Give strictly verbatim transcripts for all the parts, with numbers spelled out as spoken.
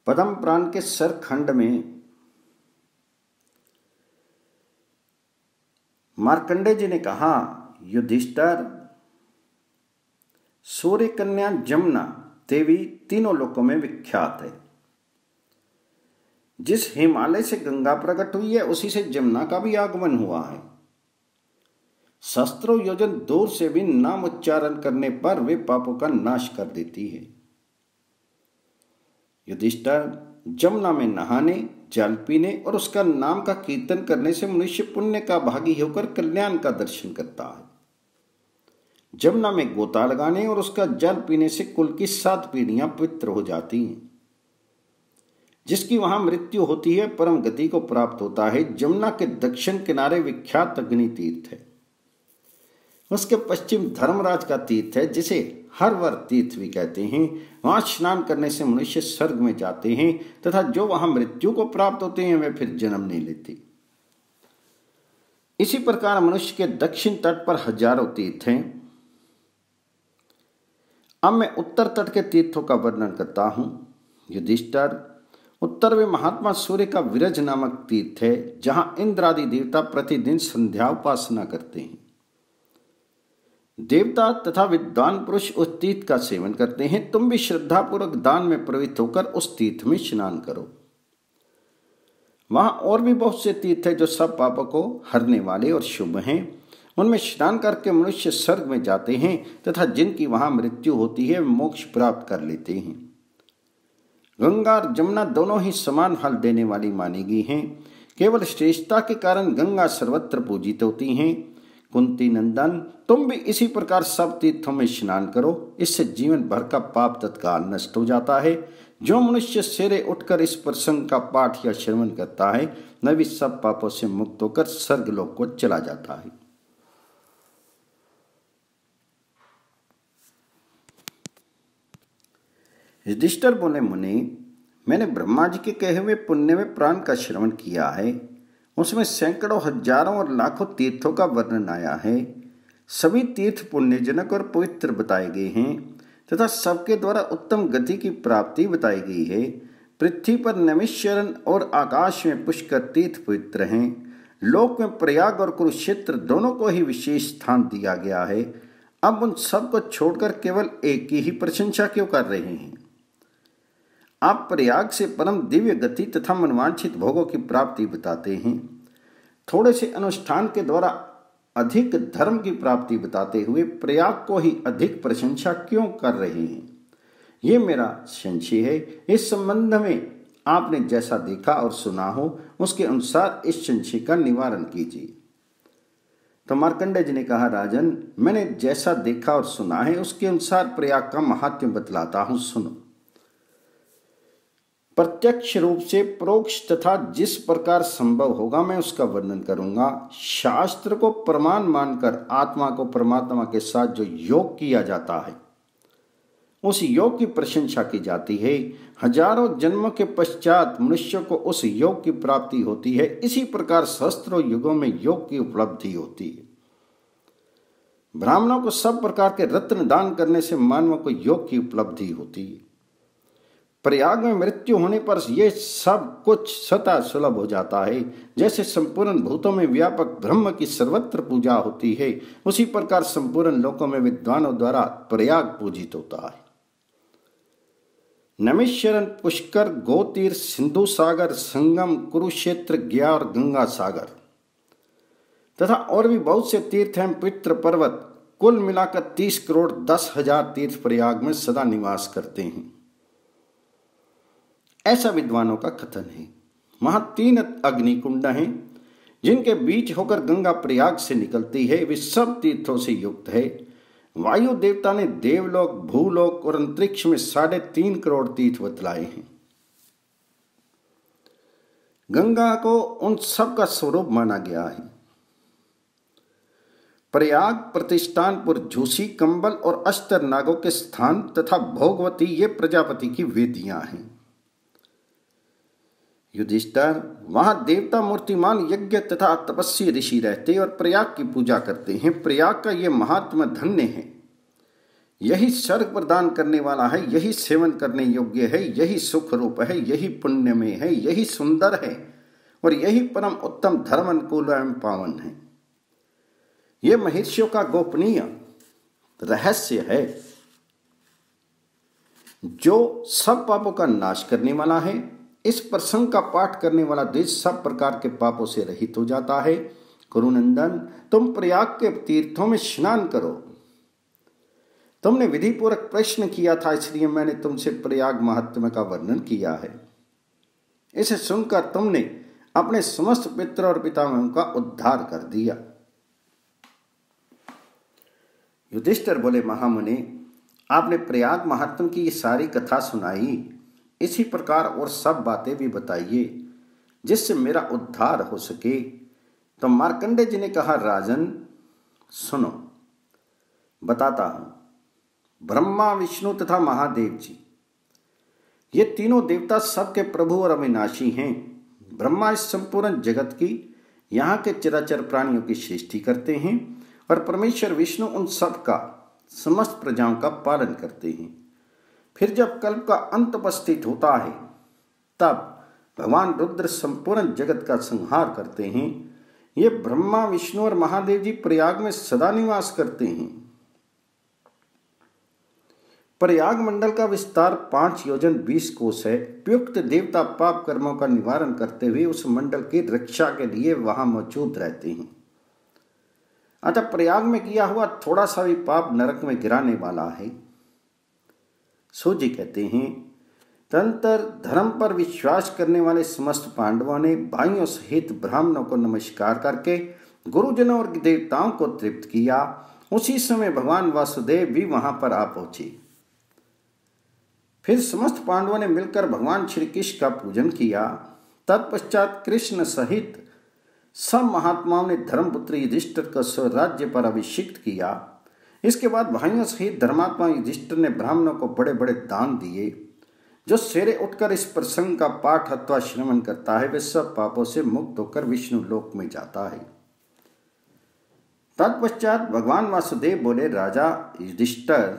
पद्म पुराण के सरखंड में मार्कंडेय जी ने कहा, युधिष्ठिर, सूर्य कन्या जमुना देवी तीनों लोकों में विख्यात है। जिस हिमालय से गंगा प्रकट हुई है उसी से जमुना का भी आगमन हुआ है। सहस्त्रों योजन दूर से भी नाम उच्चारण करने पर वे पापों का नाश कर देती है। युधिष्ठिर, जमुना में नहाने, जल पीने और उसका नाम का कीर्तन करने से मनुष्य पुण्य का भागी होकर कल्याण का दर्शन करता है। जमुना में गोता लगाने और उसका जल पीने से कुल की सात पीढ़ियां पवित्र हो जाती हैं। जिसकी वहां मृत्यु होती है परम गति को प्राप्त होता है। जमुना के दक्षिण किनारे विख्यात अग्नि तीर्थ है। उसके पश्चिम धर्मराज का तीर्थ है जिसे हरवर तीर्थ भी कहते हैं। वहां स्नान करने से मनुष्य स्वर्ग में जाते हैं तथा जो वहां मृत्यु को प्राप्त होते हैं वे फिर जन्म नहीं लेते। इसी प्रकार मनुष्य के दक्षिण तट पर हजारों तीर्थ हैं। अब मैं उत्तर तट के तीर्थों का वर्णन करता हूं। युधिष्ठिर, उत्तर में महात्मा सूर्य का विरज नामक तीर्थ है जहां इंद्र आदि देवता प्रतिदिन संध्या उपासना करते हैं। देवता तथा विद्वान पुरुष उस तीर्थ का सेवन करते हैं। तुम भी श्रद्धापूर्वक दान में प्रवृत्त होकर उस तीर्थ में स्नान करो। वहां और भी बहुत से तीर्थ है जो सब पापों को हरने वाले और शुभ हैं। उनमें स्नान करके मनुष्य स्वर्ग में जाते हैं तथा जिनकी वहां मृत्यु होती है मोक्ष प्राप्त कर लेते हैं। गंगा और जमुना दोनों ही समान फल देने वाली मानी गई हैं। केवल श्रेष्ठता के कारण गंगा सर्वत्र पूजित होती हैं। कुंती नंदन, तुम भी इसी प्रकार सब तीर्थों में स्नान करो। इससे जीवन भर का पाप तत्काल नष्ट हो जाता है। जो मनुष्य सवेरे उठकर इस प्रसंग का पाठ या श्रवण करता है वह भी सब पापों से मुक्त होकर स्वर्गलोक को चला जाता है। युधिष्ठिर बोले, मुनि, मैंने ब्रह्मा जी के कहे हुए पुण्य में पुराण का श्रवण किया है। उसमें सैकड़ों, हजारों और लाखों तीर्थों का वर्णन आया है। सभी तीर्थ पुण्यजनक और पवित्र बताए गए हैं तथा सबके द्वारा उत्तम गति की प्राप्ति बताई गई है। पृथ्वी पर नैमिषारण्य और आकाश में पुष्कर तीर्थ पवित्र हैं। लोक में प्रयाग और कुरुक्षेत्र दोनों को ही विशेष स्थान दिया गया है। अब उन सब को छोड़कर केवल एक की ही प्रशंसा क्यों कर रहे हैं? आप प्रयाग से परम दिव्य गति तथा मनवांछित भोगों की प्राप्ति बताते हैं। थोड़े से अनुष्ठान के द्वारा अधिक धर्म की प्राप्ति बताते हुए प्रयाग को ही अधिक प्रशंसा क्यों कर रहे हैं? ये मेरा संशय है। इस संबंध में आपने जैसा देखा और सुना हो उसके अनुसार इस संशय का निवारण कीजिए। तो मार्कंडेय जी ने कहा, राजन, मैंने जैसा देखा और सुना है उसके अनुसार प्रयाग का महात्म्य बतलाता हूं, सुनो। प्रत्यक्ष रूप से, परोक्ष तथा जिस प्रकार संभव होगा मैं उसका वर्णन करूंगा। शास्त्र को प्रमाण मानकर आत्मा को परमात्मा के साथ जो योग किया जाता है उस योग की प्रशंसा की जाती है। हजारों जन्मों के पश्चात मनुष्य को उस योग की प्राप्ति होती है। इसी प्रकार सहस्त्रों युगों में योग की उपलब्धि होती है। ब्राह्मणों को सब प्रकार के रत्न दान करने से मानवों को योग की उपलब्धि होती है। प्रयाग में मृत्यु होने पर यह सब कुछ स्वतः सुलभ हो जाता है। जैसे संपूर्ण भूतों में व्यापक ब्रह्म की सर्वत्र पूजा होती है उसी प्रकार संपूर्ण लोकों में विद्वानों द्वारा प्रयाग पूजित होता है। नैमिषारण्य, पुष्कर, गोतीर्थ, सिंधु सागर, संगम, कुरुक्षेत्र, गया और गंगा सागर तथा और भी बहुत से तीर्थ हैं, पवित्र पर्वत, कुल मिलाकर तीस करोड़ दस हजार तीर्थ प्रयाग में सदा निवास करते हैं, ऐसा विद्वानों का कथन है। वहां तीन अग्निकुंड हैं जिनके बीच होकर गंगा प्रयाग से निकलती है। वे सब तीर्थों से युक्त है। वायु देवता ने देवलोक, भूलोक और अंतरिक्ष में साढ़े तीन करोड़ तीर्थ बतलाए हैं। गंगा को उन सब का स्वरूप माना गया है। प्रयाग, प्रतिष्ठानपुर, झूसी, कंबल और अस्तर नागों के स्थान तथा भोगवती ये प्रजापति की वेदियां हैं। युधिष्ठिर, वहां देवता मूर्तिमान यज्ञ तथा तपस्वी ऋषि रहते और प्रयाग की पूजा करते हैं। प्रयाग का ये महात्मा धन्य है। यही स्वर्ग प्रदान करने वाला है, यही सेवन करने योग्य है, यही सुख रूप है, यही पुण्य में है, यही सुंदर है और यही परम उत्तम धर्म अनुकूल एवं पावन है। यह महर्षियों का गोपनीय रहस्य है जो सब पापों का नाश करने वाला है। इस प्रसंग का पाठ करने वाला देश सब प्रकार के पापों से रहित हो जाता है। कुरुनंदन, तुम प्रयाग के तीर्थों में स्नान करो। तुमने विधि पूर्वक प्रश्न किया था, इसलिए मैंने तुमसे प्रयाग महात्म्य का वर्णन किया है। इसे सुनकर तुमने अपने समस्त पितरों और पितामहों का उद्धार कर दिया। युधिष्ठिर बोले, महामुनि, आपने प्रयाग महात्म्य की ये सारी कथा सुनाई, इसी प्रकार और सब बातें भी बताइए जिससे मेरा उद्धार हो सके। तो मार्कंडेय जी ने कहा, राजन सुनो, बताता हूं। ब्रह्मा, विष्णु तथा महादेव जी, ये तीनों देवता सबके प्रभु और अविनाशी हैं। ब्रह्मा इस संपूर्ण जगत की, यहाँ के चराचर प्राणियों की सृष्टि करते हैं और परमेश्वर विष्णु उन सब का, समस्त प्रजाओं का पालन करते हैं। फिर जब कल्प का अंत उपस्थित होता है तब भगवान रुद्र संपूर्ण जगत का संहार करते हैं। ये ब्रह्मा, विष्णु और महादेव जी प्रयाग में सदा निवास करते हैं। प्रयाग मंडल का विस्तार पांच योजन बीस कोस है। उपयुक्त देवता पाप कर्मों का निवारण करते हुए उस मंडल की रक्षा के लिए वहां मौजूद रहते हैं। अतः प्रयाग में किया हुआ थोड़ा सा भी पाप नरक में गिराने वाला है। सूजी कहते हैं, तंत्र धर्म पर विश्वास करने वाले समस्त पांडवों ने भाइयों सहित ब्राह्मणों को नमस्कार करके गुरुजनों और देवताओं को तृप्त किया। उसी समय भगवान वासुदेव भी वहां पर आ पहुंचे। फिर समस्त पांडवों ने मिलकर भगवान श्री कृष्ण का पूजन किया। तत्पश्चात कृष्ण सहित सब महात्माओं ने धर्मपुत्र युधिष्ठिर को स्वराज्य पर अभिषिक्त किया। इसके बाद भाइयों सहित धर्मात्मा युधिष्ठिर ने ब्राह्मणों को बड़े बड़े दान दिए। जो सवेरे उठकर इस प्रसंग का पाठ अथवा श्रवण करता है, वे सब पापों से मुक्त होकर विष्णु लोक में जाता है। तत्पश्चात भगवान वासुदेव बोले, राजा युधिष्ठिर,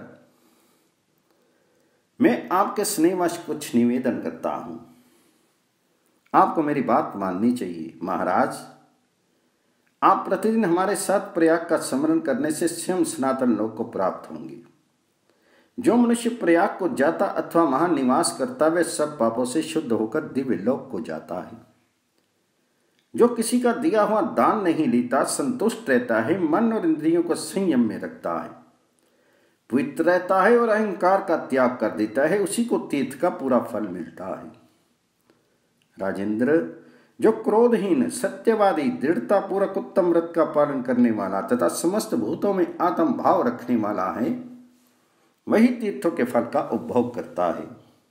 मैं आपके स्नेहवश कुछ निवेदन करता हूं। आपको मेरी बात माननी चाहिए। महाराज, आप प्रतिदिन हमारे साथ प्रयाग का स्मरण करने से स्वयं सनातन लोक को प्राप्त होंगे। जो मनुष्य प्रयाग को जाता अथवा वहां निवास करता, वह सब पापों से शुद्ध होकर दिव्य लोक को जाता है। जो किसी का दिया हुआ दान नहीं लेता, संतुष्ट रहता है, मन और इंद्रियों को संयम में रखता है, पवित्र रहता है और अहंकार का त्याग कर देता है, उसी को तीर्थ का पूरा फल मिलता है। राजेंद्र, जो क्रोधहीन, सत्यवादी, दृढ़ता पूर्वक उत्तम व्रत का पालन करने वाला तथा समस्त भूतों में आत्म भाव रखने वाला है, वही तीर्थों के फल का उपभोग करता है।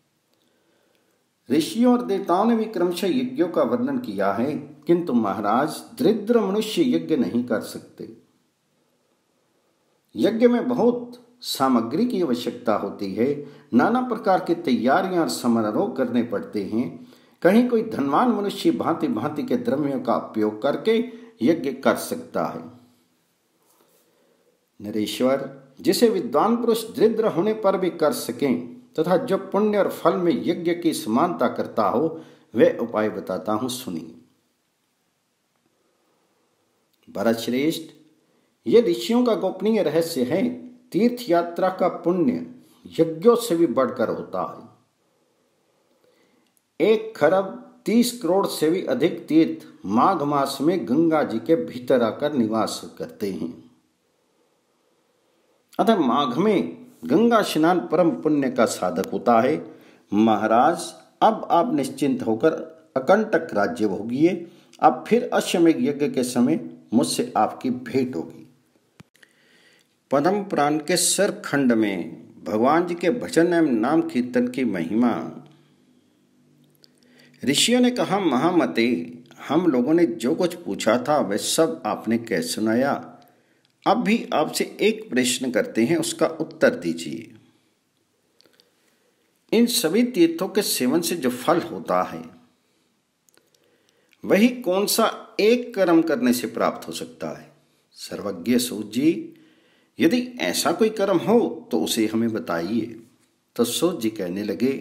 ऋषियों और देवताओं ने भी क्रमशः यज्ञों का वर्णन किया है, किंतु महाराज, दरिद्र मनुष्य यज्ञ नहीं कर सकते। यज्ञ में बहुत सामग्री की आवश्यकता होती है। नाना प्रकार की तैयारियां और समारोह करने पड़ते हैं। कहीं कोई धनवान मनुष्य भांति भांति के द्रव्यों का उपयोग करके यज्ञ कर सकता है। नरेश्वर, जिसे विद्वान पुरुष दरिद्र होने पर भी कर सकें तथा जो पुण्य और फल में यज्ञ की समानता करता हो, वह उपाय बताता हूं, सुनिए। भरत श्रेष्ठ, ये ऋषियों का गोपनीय रहस्य है। तीर्थ यात्रा का पुण्य यज्ञों से भी बढ़कर होता है। एक खरब तीस करोड़ से भी अधिक तीर्थ माघ मास में गंगा जी के भीतर आकर निवास करते हैं। अतः माघ में गंगा स्नान परम पुण्य का साधक होता है। महाराज, अब आप निश्चिंत होकर अकंटक राज्य भोगिए। अब फिर अश्वमेध यज्ञ के समय मुझसे आपकी भेंट होगी। पद्म पुराण के सर खंड में भगवान जी के भजन एवं नाम कीर्तन की महिमा। ऋषियों ने कहा, महामते, हम लोगों ने जो कुछ पूछा था वह सब आपने कह सुनाया। अब भी आपसे एक प्रश्न करते हैं, उसका उत्तर दीजिए। इन सभी तीर्थों के सेवन से जो फल होता है, वही कौन सा एक कर्म करने से प्राप्त हो सकता है? सर्वज्ञ सूत जी, यदि ऐसा कोई कर्म हो तो उसे हमें बताइए। तो सूत जी कहने लगे,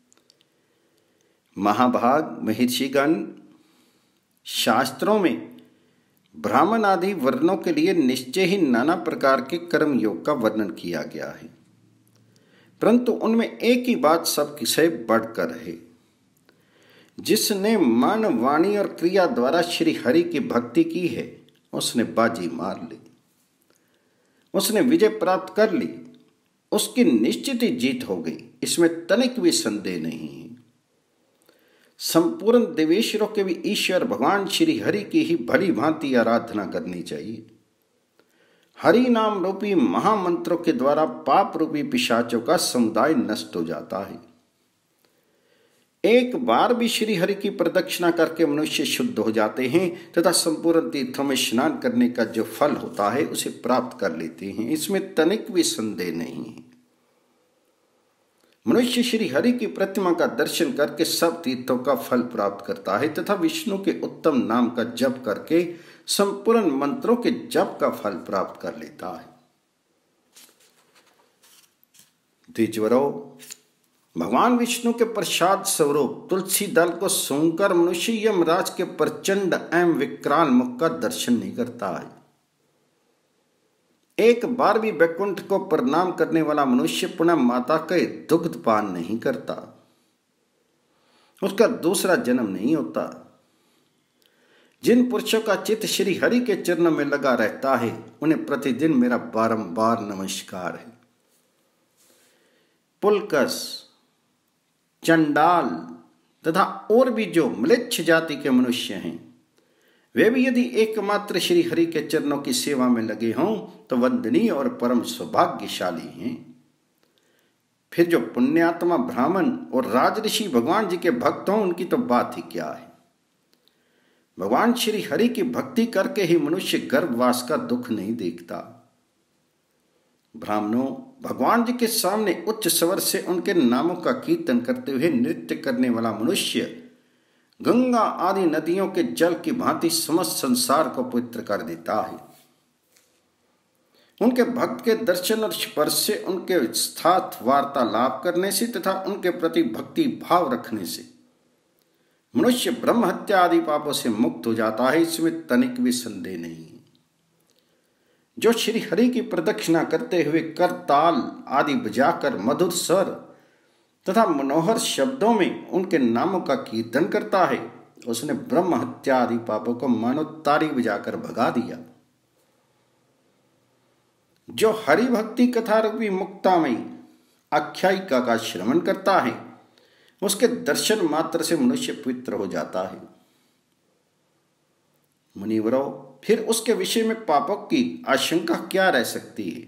महाभाग महर्षिगण, शास्त्रों में ब्राह्मण आदि वर्णों के लिए निश्चय ही नाना प्रकार के कर्म योग का वर्णन किया गया है, परंतु उनमें एक ही बात सबसे बढ़कर है। जिसने मन, वाणी और क्रिया द्वारा श्री हरि की भक्ति की है उसने बाजी मार ली, उसने विजय प्राप्त कर ली, उसकी निश्चित ही जीत हो गई, इसमें तनिक भी संदेह नहीं है। संपूर्ण देवेश्वरों के भी ईश्वर भगवान श्री हरि की ही भली भांति आराधना करनी चाहिए। हरि नाम रूपी महामंत्रों के द्वारा पाप रूपी पिशाचों का समुदाय नष्ट हो जाता है। एक बार भी श्री हरि की प्रदक्षिणा करके मनुष्य शुद्ध हो जाते हैं तथा संपूर्ण तीर्थों में स्नान करने का जो फल होता है उसे प्राप्त कर लेते हैं, इसमें तनिक भी संदेह नहीं है। मनुष्य श्री हरि की प्रतिमा का दर्शन करके सब तीर्थों का फल प्राप्त करता है तथा विष्णु के उत्तम नाम का जप करके संपूर्ण मंत्रों के जप का फल प्राप्त कर लेता है। द्विजवरों, भगवान विष्णु के प्रसाद स्वरूप तुलसी दल को सूंघकर मनुष्य यमराज के प्रचंड एवं विकराल मुख का दर्शन नहीं करता है। एक बार भी वैकुंठ को प्रणाम करने वाला मनुष्य पुनः माता के दुग्ध पान नहीं करता, उसका दूसरा जन्म नहीं होता। जिन पुरुषों का चित्त श्री हरि के चरणों में लगा रहता है उन्हें प्रतिदिन मेरा बारंबार नमस्कार है। पुलकस, चंडाल तथा और भी जो म्लेच्छ जाति के मनुष्य हैं वे भी यदि एकमात्र श्री हरि के चरणों की सेवा में लगे हों तो वंदनीय और परम सौभाग्यशाली हैं। फिर जो पुण्यात्मा ब्राह्मण और राजऋषि भगवान जी के भक्त हों उनकी तो बात ही क्या है। भगवान श्री हरि की भक्ति करके ही मनुष्य गर्भवास का दुख नहीं देखता। ब्राह्मणों, भगवान जी के सामने उच्च स्वर से उनके नामों का कीर्तन करते हुए नृत्य करने वाला मनुष्य गंगा आदि नदियों के जल की भांति समस्त संसार को पवित्र कर देता है। उनके भक्त के दर्शन और स्पर्श से, उनके साथ वार्तालाप करने से तथा उनके प्रति भक्ति भाव रखने से मनुष्य ब्रह्म हत्या आदि पापों से मुक्त हो जाता है, इसमें तनिक भी संदेह नहीं। जो श्री हरि की प्रदक्षिणा करते हुए करताल आदि बजाकर मधुर स्वर तथा मनोहर शब्दों में उनके नामों का कीर्तन करता है उसने ब्रह्म हत्या आदि पापों को मानो तारी बजाकर भगा दिया। जो हरि भक्ति कथा रूपी मुक्तामयी आख्यायिका का श्रवण करता है उसके दर्शन मात्र से मनुष्य पवित्र हो जाता है। मुनिवरों, फिर उसके विषय में पापों की आशंका क्या रह सकती है।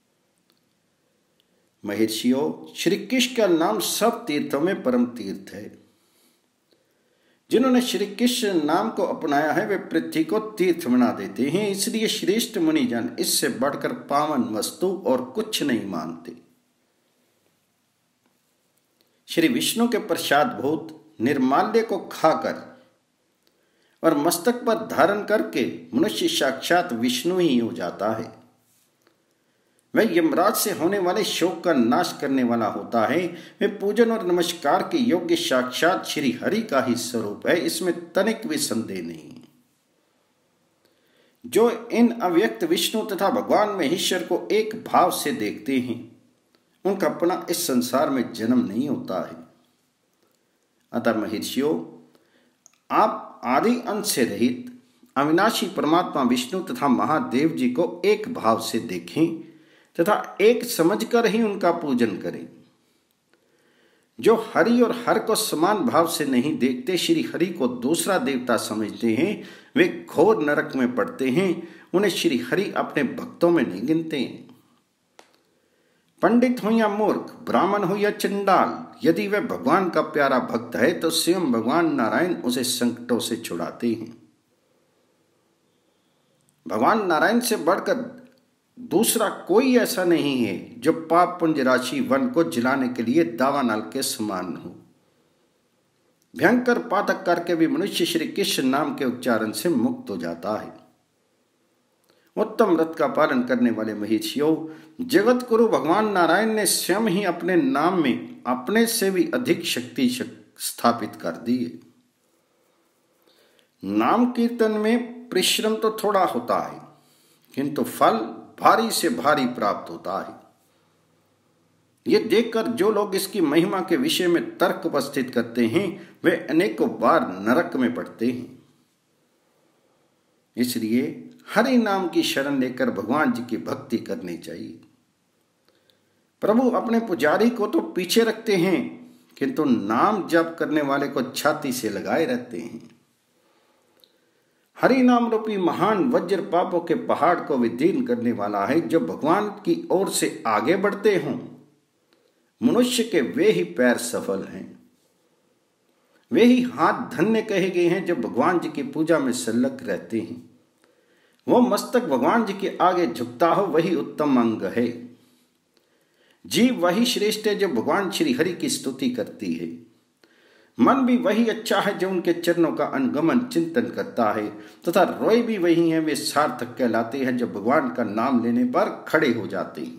महर्षियों, श्री कृष्ण का नाम सब तीर्थों में परम तीर्थ है। जिन्होंने श्री कृष्ण नाम को अपनाया है वे पृथ्वी को तीर्थ बना देते हैं, इसलिए श्रेष्ठ मुनिजन इससे बढ़कर पावन वस्तु और कुछ नहीं मानते। श्री विष्णु के प्रसाद भूत निर्माल्य को खाकर और मस्तक पर धारण करके मनुष्य साक्षात विष्णु ही हो जाता है। वह यमराज से होने वाले शोक का नाश करने वाला होता है। वे पूजन और नमस्कार के योग्य साक्षात श्री हरि का ही स्वरूप है, इसमें तनिक भी संदेह नहीं। जो इन अव्यक्त विष्णु तथा भगवान महेश्वर को एक भाव से देखते हैं उनका पुनः इस संसार में जन्म नहीं होता है। अतः महर्षियों, आप आदि अंत से रहित अविनाशी परमात्मा विष्णु तथा महादेव जी को एक भाव से देखें तथा एक समझकर ही उनका पूजन करें। जो हरि और हर को समान भाव से नहीं देखते, श्री हरि को दूसरा देवता समझते हैं, वे घोर नरक में पड़ते हैं। उन्हें श्री हरि अपने भक्तों में नहीं गिनते। पंडित हो या मूर्ख, ब्राह्मण हो या चंडाल, यदि वह भगवान का प्यारा भक्त है तो स्वयं भगवान नारायण उसे संकटों से छुड़ाते हैं। भगवान नारायण से बढ़कर दूसरा कोई ऐसा नहीं है जो पाप पुंज राशि वन को जलाने के लिए दावानल के समान हो। भयंकर पातक करके भी मनुष्य श्री कृष्ण नाम के उच्चारण से मुक्त हो जाता है। उत्तम व्रत का पालन करने वाले महर्षियों, जगत गुरु भगवान नारायण ने स्वयं ही अपने नाम में अपने से भी अधिक शक्ति स्थापित कर दी है। नाम कीर्तन में परिश्रम तो थोड़ा होता है, किंतु फल भारी से भारी प्राप्त होता है। ये देखकर जो लोग इसकी महिमा के विषय में तर्क उपस्थित करते हैं, वे अनेकों बार नरक में पड़ते हैं। इसलिए हरि नाम की शरण लेकर भगवान जी की भक्ति करनी चाहिए। प्रभु अपने पुजारी को तो पीछे रखते हैं, किंतु नाम जप करने वाले को छाती से लगाए रहते हैं। हरि नाम रूपी महान वज्र पापों के पहाड़ को विदीर्ण करने वाला है। जो भगवान की ओर से आगे बढ़ते हों, मनुष्य के वे ही पैर सफल हैं। वे ही हाथ धन्य कहे गए हैं जो भगवान जी की पूजा में संलग्न रहते हैं। वो मस्तक भगवान जी के आगे झुकता हो, वही उत्तम अंग है। जीव वही श्रेष्ठ है जो भगवान श्री हरि की स्तुति करती है। मन भी वही अच्छा है जो उनके चरणों का अनुगमन चिंतन करता है, तथा रोए भी वही है वे सार्थक कहलाते हैं जो भगवान का नाम लेने पर खड़े हो जाते हैं।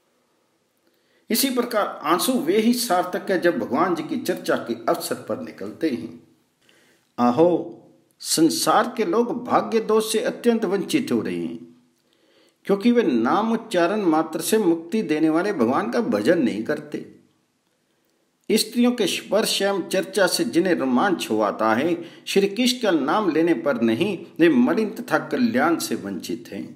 इसी प्रकार आंसू वे ही सार्थक है जब भगवान जी की चर्चा के अवसर पर निकलते हैं। आहो, संसार के लोग भाग्य दोष से अत्यंत वंचित हो रहे हैं, क्योंकि वे नाम उच्चारण मात्र से मुक्ति देने वाले भगवान का भजन नहीं करते। स्त्रियों के स्पर्श एवं चर्चा से जिन्हें रोमांच होता है, श्री कृष्ण का नाम लेने पर नहीं, वे मलिन तथा कल्याण से वंचित हैं।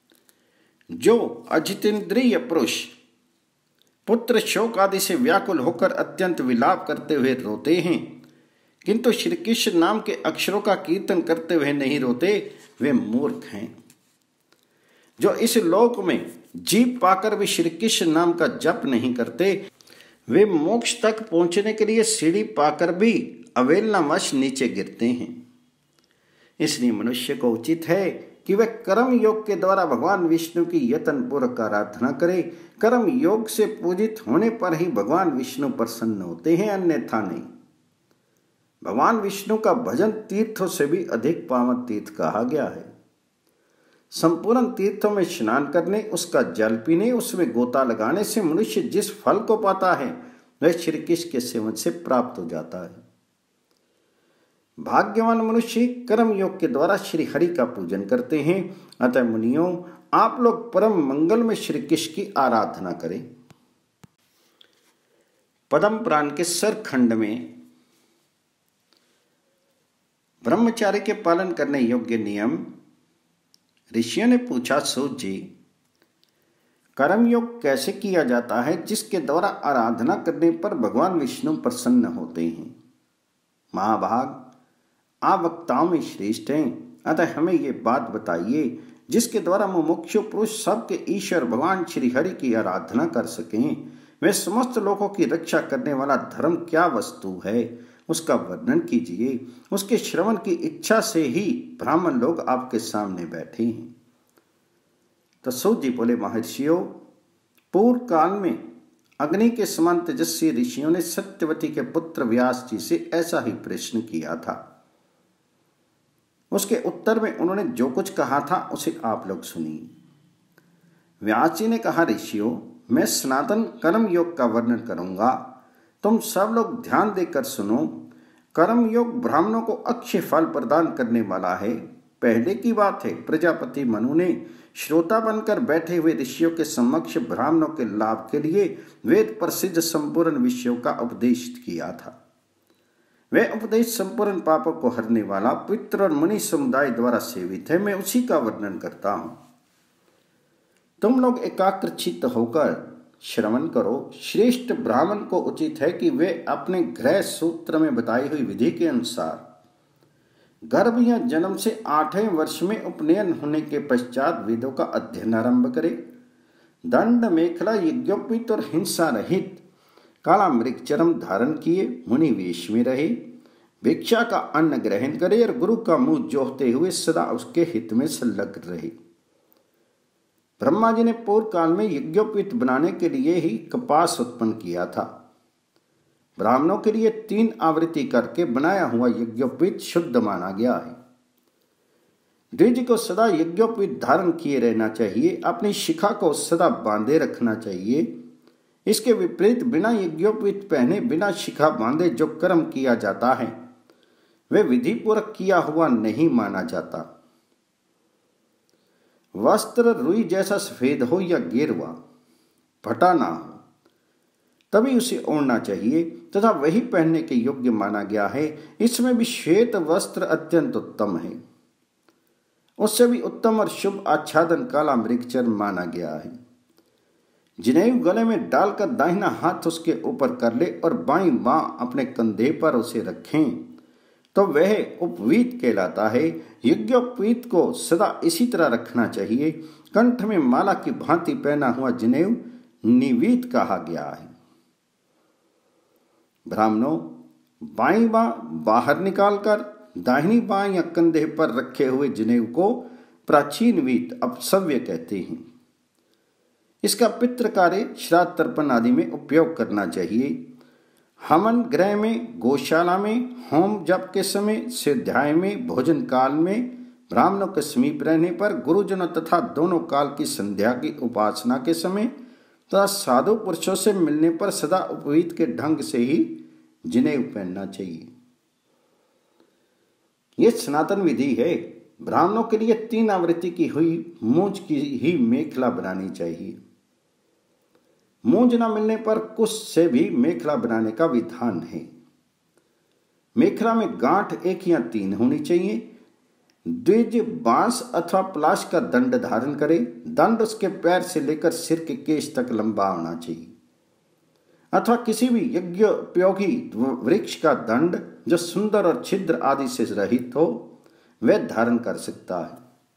जो अजितेंद्रिय पुरुष पुत्र शोक आदि से व्याकुल होकर अत्यंत विलाप करते हुए रोते हैं, किंतु श्री कृष्ण नाम के अक्षरों का कीर्तन करते हुए नहीं रोते, वे मूर्ख हैं। जो इस लोक में जीव पाकर भी श्री कृष्ण नाम का जप नहीं करते, वे मोक्ष तक पहुंचने के लिए सीढ़ी पाकर भी अवहेलनावश नीचे गिरते हैं। इसलिए मनुष्य को उचित है कि वह कर्म योग के द्वारा भगवान विष्णु की यत्न पूर्वक आराधना करे। कर्म योग से पूजित होने पर ही भगवान विष्णु प्रसन्न होते हैं, अन्यथा नहीं। भगवान विष्णु का भजन तीर्थों से भी अधिक पावन तीर्थ कहा गया है। संपूर्ण तीर्थों में स्नान करने, उसका जल पीने, उसमें गोता लगाने से मनुष्य जिस फल को पाता है, वह श्री कृष्ण के सेवन से प्राप्त हो जाता है। भाग्यवान मनुष्य कर्म योग के द्वारा श्री हरि का पूजन करते हैं। अतः मुनियों, आप लोग परम मंगल में श्री कृष्ण की आराधना करें। पद्म पुराण के सरखंड में ब्रह्मचार्य के पालन करने योग्य नियम। ऋषियों ने पूछा, सूत जी, कर्मयोग कैसे किया जाता है जिसके द्वारा आराधना करने पर भगवान विष्णु प्रसन्न होते हैं? महाभाग, आप वक्ताओं में श्रेष्ठ हैं, अतः हमें ये बात बताइए जिसके द्वारा मुमुक्षु पुरुष सबके ईश्वर भगवान श्री हरि की आराधना कर सकें। वे समस्त लोगों की रक्षा करने वाला धर्म क्या वस्तु है, उसका वर्णन कीजिए। उसके श्रवण की इच्छा से ही ब्राह्मण लोग आपके सामने बैठे हैं। तो सूत जी बोले, महर्षियों, पूर्व काल में अग्नि के समान तेजस्वी ऋषियों ने सत्यवती के पुत्र व्यास जी से ऐसा ही प्रश्न किया था। उसके उत्तर में उन्होंने जो कुछ कहा था उसे आप लोग सुनिए। व्यास जी ने कहा, ऋषियों, मैं सनातन कर्म योग का वर्णन करूंगा, तुम सब लोग ध्यान देकर सुनो। कर्म योग ब्राह्मणों को अक्षय फल प्रदान करने वाला है। पहले की बात है, प्रजापति मनु ने श्रोता बनकर बैठे हुए ऋषियों के समक्ष ब्राह्मणों के लाभ के लिए वेद प्रसिद्ध संपूर्ण विषयों का उपदेश किया था। वह उपदेश संपूर्ण पापों को हरने वाला पितृ और मुनि समुदाय द्वारा सेवित है। मैं उसी का वर्णन करता हूं। तुम लोग एकाग्रचित्त होकर श्रवण करो। श्रेष्ठ ब्राह्मण को उचित है कि वे अपने गृह सूत्र में बताई हुई विधि के अनुसार गर्भ या जन्म से आठवें वर्ष में उपनयन होने के पश्चात वेदों का अध्ययन आरंभ करे। दंड मेखला यज्ञोपवीत और हिंसा रहित काला मृग चरम धारण किए मुनि वेश में रहे। भिक्षा का अन्न ग्रहण करे और गुरु का मुंह जोहते हुए सदा उसके हित में संलग्न रहे। ब्रह्मा जी ने पूर्व काल में यज्ञोपवीत बनाने के लिए ही कपास उत्पन्न किया था। ब्राह्मणों के लिए तीन आवृत्ति करके बनाया हुआ यज्ञोपवीत शुद्ध माना गया है। द्विज को सदा यज्ञोपवीत धारण किए रहना चाहिए। अपनी शिखा को सदा बांधे रखना चाहिए। इसके विपरीत बिना यज्ञोपवीत पहने, बिना शिखा बांधे जो कर्म किया जाता है वे विधि पूर्वक किया हुआ नहीं माना जाता। वस्त्र रुई जैसा सफेद हो या गेरुआ, फटा ना हो, तभी उसे ओढ़ना चाहिए तथा वही पहनने के योग्य माना गया है। इसमें भी श्वेत वस्त्र अत्यंत उत्तम है। उससे भी उत्तम और शुभ आच्छादन काला मृगचर माना गया है। जनेऊ गले में डालकर दाहिना हाथ उसके ऊपर कर ले और बाईं बां अपने कंधे पर उसे रखें तो वह उपवीत कहलाता है। यज्ञोपवीत को सदा इसी तरह रखना चाहिए। कंठ में माला की भांति पहना हुआ जनेऊ निवीत कहा गया है। ब्राह्मणों, बाईं बां बाहर निकालकर दाहिनी बां या कंधे पर रखे हुए जनेऊ को प्राचीन वीत अपसव्य कहते हैं। इसका पितृ कार्य, श्राद्ध, तर्पण आदि में उपयोग करना चाहिए। हवन गृह में, गौशाला में, होम जप के समय, स्वाध्याय में, भोजन काल में, ब्राह्मणों के समीप रहने पर, गुरुजनों तथा दोनों काल की संध्या की उपासना के समय तथा साधु पुरुषों से मिलने पर सदा उपवीत के ढंग से ही जनेऊ पहनना चाहिए। यह सनातन विधि है। ब्राह्मणों के लिए तीन आवृत्ति की हुई मूंज की ही मेखला बनानी चाहिए। मूंज न मिलने पर कुश से भी मेखला बनाने का विधान है। मेखला में गांठ एक या तीन होनी चाहिए। द्विज बांस अथवा पलाश का दंड धारण करे। दंड उसके पैर से लेकर सिर के केश तक लंबा होना चाहिए, अथवा किसी भी यज्ञ उपयोगी वृक्ष का दंड जो सुंदर और छिद्र आदि से रहित हो वह धारण कर सकता है।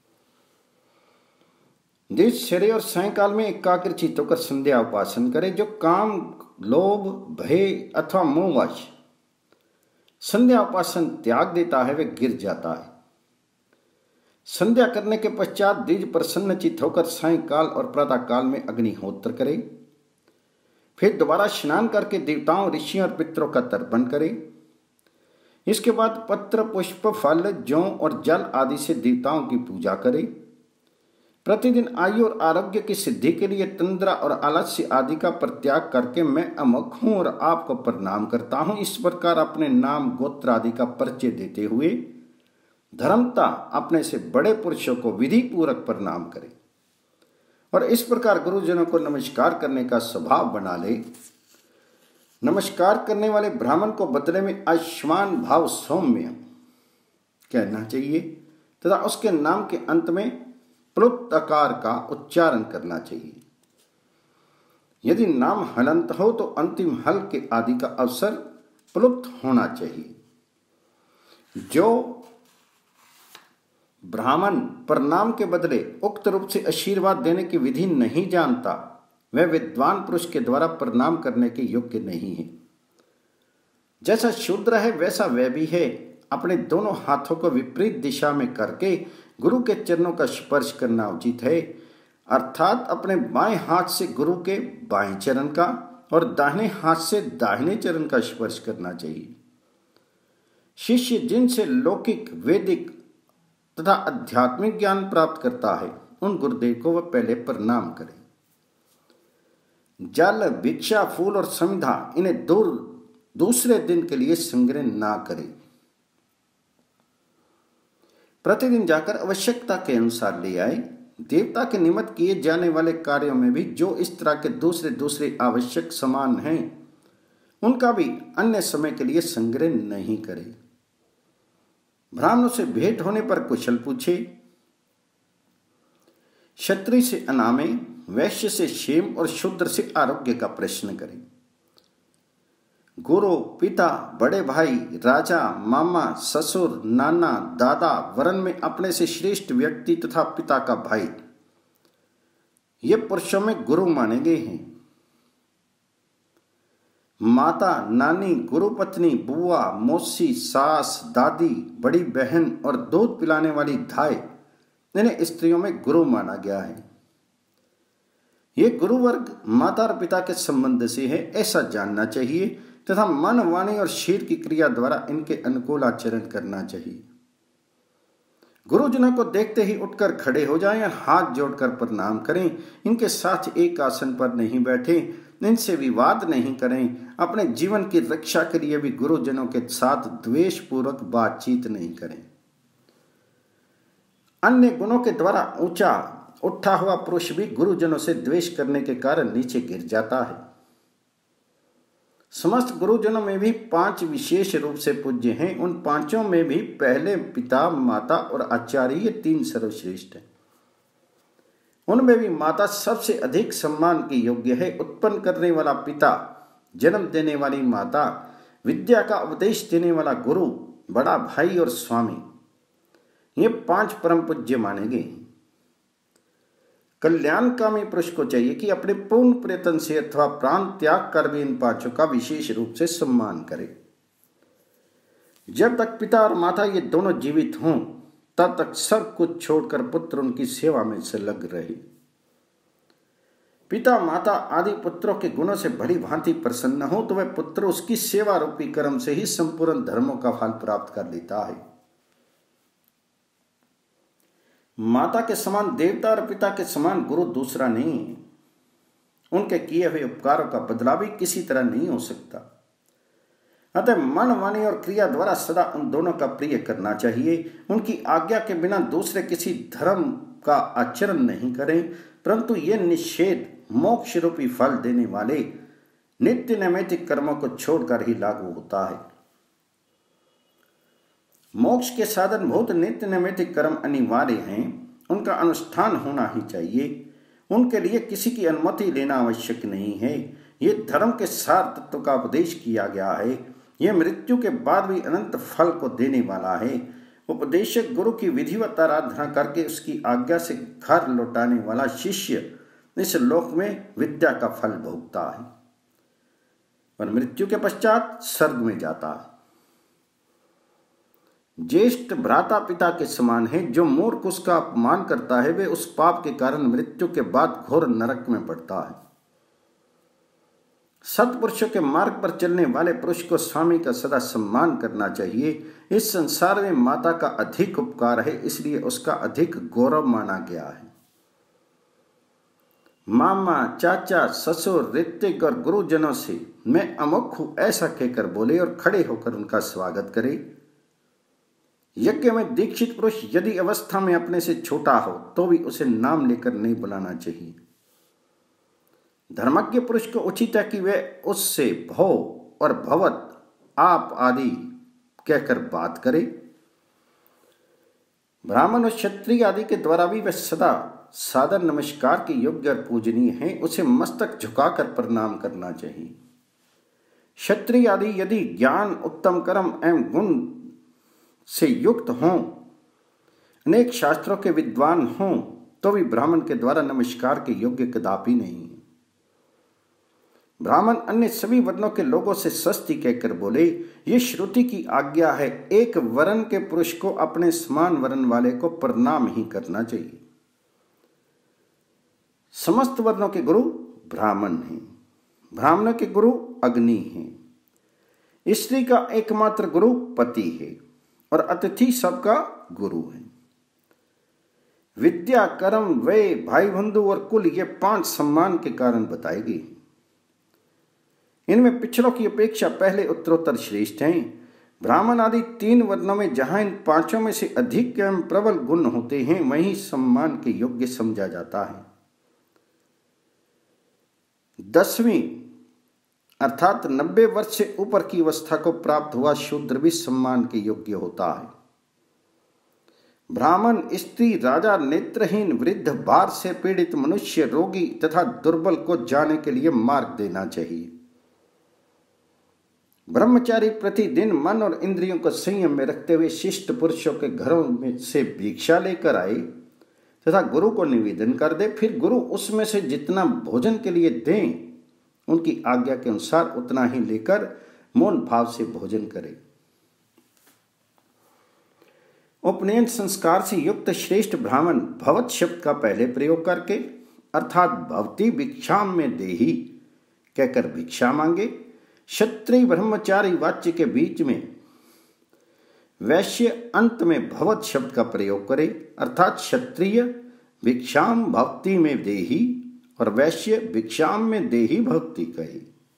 द्विज शरीर और सायंकाल में एकाग्रचित्त होकर संध्या उपासन करे। जो काम, लोभ, भय अथवा मोहवश संध्या उपासन त्याग देता है वह गिर जाता है। संध्या करने के पश्चात द्विज प्रसन्न चित्त होकर सायंकाल और प्रातः काल में अग्निहोत्र करे। फिर दोबारा स्नान करके देवताओं, ऋषियों और पितरों का तर्पण करे। इसके बाद पत्र, पुष्प, फल, जौ और जल आदि से देवताओं की पूजा करे। प्रतिदिन आयु और आरोग्य की सिद्धि के लिए तंद्रा और आलस्य आदि का परित्याग करके मैं अमुक हूं और आपको प्रणाम करता हूं, इस प्रकार अपने नाम, गोत्र आदि का परिचय देते हुए धर्मता अपने से बड़े पुरुषों को विधि पूर्वक प्रणाम करे और इस प्रकार गुरुजनों को नमस्कार करने का स्वभाव बना ले। नमस्कार करने वाले ब्राह्मण को बदले में आयुष्मान भाव सौम्य कहना चाहिए तथा उसके नाम के अंत में प्लुत आकार का उच्चारण करना चाहिए। यदि नाम हलंत हो तो अंतिम हल के आदि का अवसर प्लुत होना चाहिए। जो ब्राह्मण प्रणाम के बदले उक्त रूप से आशीर्वाद देने की विधि नहीं जानता वह विद्वान पुरुष के द्वारा प्रणाम करने के योग्य नहीं है। जैसा शूद्र है वैसा वह भी है। अपने दोनों हाथों को विपरीत दिशा में करके गुरु के चरणों का स्पर्श करना उचित है, अर्थात अपने बाएं हाथ से गुरु के बाएं चरण का और दाहिने हाथ से दाहिने चरण का स्पर्श करना चाहिए। शिष्य जिनसे लौकिक, वैदिक तथा आध्यात्मिक ज्ञान प्राप्त करता है उन गुरुदेव को वह पहले प्रणाम करे। जल, भिक्षा, फूल और समिधा इन्हें दूर दूसरे दिन के लिए संग्रह ना करे। प्रतिदिन जाकर आवश्यकता के अनुसार ले आए। देवता के निमित्त किए जाने वाले कार्यों में भी जो इस तरह के दूसरे दूसरे आवश्यक सामान हैं उनका भी अन्य समय के लिए संग्रह नहीं करे। ब्राह्मणों से भेंट होने पर कुशल पूछे। क्षत्रिय से अनामे, वैश्य से क्षेम और शूद्र से आरोग्य का प्रश्न करें। गुरु, पिता, बड़े भाई, राजा, मामा, ससुर, नाना, दादा, वरन में अपने से श्रेष्ठ व्यक्ति तथा पिता का भाई ये पुरुषों में गुरु माने गए हैं। माता, नानी, गुरु पत्नी, बुआ, मौसी, सास, दादी, बड़ी बहन और दूध पिलाने वाली धाय इन्हें स्त्रियों में गुरु माना गया है। ये गुरु वर्ग माता और पिता के संबंध से है ऐसा जानना चाहिए तथा मन, वाणी और शरीर की क्रिया द्वारा इनके अनुकूल आचरण करना चाहिए। गुरुजनों को देखते ही उठकर खड़े हो जाएं और हाथ जोड़कर प्रणाम करें। इनके साथ एक आसन पर नहीं बैठे, इनसे विवाद नहीं करें। अपने जीवन की रक्षा के लिए भी गुरुजनों के साथ द्वेष पूर्वक बातचीत नहीं करें। अन्य गुणों के द्वारा ऊंचा उठा हुआ पुरुष भी गुरुजनों से द्वेष करने के कारण नीचे गिर जाता है। समस्त गुरुजनों में भी पांच विशेष रूप से पूज्य हैं। उन पांचों में भी पहले पिता, माता और आचार्य, ये तीन सर्वश्रेष्ठ हैं। उनमें भी माता सबसे अधिक सम्मान की योग्य है। उत्पन्न करने वाला पिता, जन्म देने वाली माता, विद्या का उपदेश देने वाला गुरु, बड़ा भाई और स्वामी, ये पांच परम पूज्य माने गए। कल्याणकामी पुरुष को चाहिए कि अपने पूर्ण प्रयत्न से अथवा प्राण त्याग कर भी इन पांचों का विशेष रूप से सम्मान करे। जब तक पिता और माता ये दोनों जीवित हों तब तक सब कुछ छोड़कर पुत्र उनकी सेवा में संलग्न रहे। पिता, माता आदि पुत्रों के गुणों से बड़ी भांति प्रसन्न हो तो वह पुत्र उसकी सेवा रूपी कर्म से ही संपूर्ण धर्मों का फल प्राप्त कर लेता है। माता के समान देवता और पिता के समान गुरु दूसरा नहीं है। उनके किए हुए उपकारों का बदला भी किसी तरह नहीं हो सकता। अतः मन, वाणी और क्रिया द्वारा सदा उन दोनों का प्रिय करना चाहिए। उनकी आज्ञा के बिना दूसरे किसी धर्म का आचरण नहीं करें, परंतु ये निषेध मोक्ष रूपी फल देने वाले नित्य नैमित्तिक कर्मों को छोड़कर ही लागू होता है। मोक्ष के साधन बहुत नित्य नैमित्तिक कर्म अनिवार्य हैं, उनका अनुष्ठान होना ही चाहिए। उनके लिए किसी की अनुमति लेना आवश्यक नहीं है। ये धर्म के सार तत्व का उपदेश किया गया है। यह मृत्यु के बाद भी अनंत फल को देने वाला है। उपदेशक गुरु की विधिवत आराधना करके उसकी आज्ञा से घर लौटाने वाला शिष्य इस लोक में विद्या का फल भोगता है और मृत्यु के पश्चात स्वर्ग में जाता है। ज्येष्ठ भ्राता पिता के समान है। जो मूर्ख उसका अपमान करता है वे उस पाप के कारण मृत्यु के बाद घोर नरक में पड़ता है। सत्पुरुषों के मार्ग पर चलने वाले पुरुष को स्वामी का सदा सम्मान करना चाहिए। इस संसार में माता का अधिक उपकार है, इसलिए उसका अधिक गौरव माना गया है। मामा, चाचा, ससुर, ऋतिक और गुरुजनों से मैं अमुक हूं ऐसा कहकर बोले और खड़े होकर उनका स्वागत करे। यज्ञ में दीक्षित पुरुष यदि अवस्था में अपने से छोटा हो तो भी उसे नाम लेकर नहीं बुलाना चाहिए। धर्मज्ञ पुरुष को उचित है कि वह उससे भो और भवत, आप आदि कहकर बात करे। ब्राह्मण और क्षत्रिय आदि के द्वारा भी वह सदा सादर नमस्कार के योग्य और पूजनीय है। उसे मस्तक झुकाकर प्रणाम करना चाहिए। क्षत्रिय आदि यदि ज्ञान, उत्तम कर्म एवं गुण से युक्त हों, अनेक शास्त्रों के विद्वान हों, तो भी ब्राह्मण के द्वारा नमस्कार के योग्य कदापि नहीं है। ब्राह्मण अन्य सभी वर्णों के लोगों से सस्ती कहकर बोले, ये श्रुति की आज्ञा है। एक वर्ण के पुरुष को अपने समान वर्ण वाले को प्रणाम ही करना चाहिए। समस्त वर्णों के गुरु ब्राह्मण हैं। ब्राह्मणों के गुरु अग्नि हैं। स्त्री का एकमात्र गुरु पति है और अतिथि सबका गुरु है। विद्या, कर्म, व्यय, भाई बंधु और कुल ये पांच सम्मान के कारण बताए गए। इनमें पिछलों की अपेक्षा पहले उत्तरोत्तर श्रेष्ठ हैं। ब्राह्मण आदि तीन वर्णों में जहां इन पांचों में से अधिक एवं प्रबल गुण होते हैं वहीं सम्मान के योग्य समझा जाता है। दसवीं अर्थात नब्बे वर्ष से ऊपर की अवस्था को प्राप्त हुआ शूद्र भी सम्मान के योग्य होता है। ब्राह्मण, स्त्री, राजा, नेत्रहीन, वृद्ध, भार से पीड़ित मनुष्य, रोगी तथा दुर्बल को जाने के लिए मार्ग देना चाहिए। ब्रह्मचारी प्रतिदिन मन और इंद्रियों को संयम में रखते हुए शिष्ट पुरुषों के घरों में से भिक्षा लेकर आए तथा गुरु को निवेदन कर दे। फिर गुरु उसमें से जितना भोजन के लिए दें उनकी आज्ञा के अनुसार उतना ही लेकर मौन भाव से भोजन करे। उपनयन संस्कार से युक्त श्रेष्ठ ब्राह्मण भवत शब्द का पहले प्रयोग करके अर्थात भवती भिक्षाम में देही कहकर भिक्षा मांगे। क्षत्रिय ब्रह्मचारी वाच्य के बीच में वैश्य अंत में भवत शब्द का प्रयोग करे, अर्थात क्षत्रिय भिक्षाम भक्ति में देही और वैश्य भिक्षाम में देही भक्ति कही।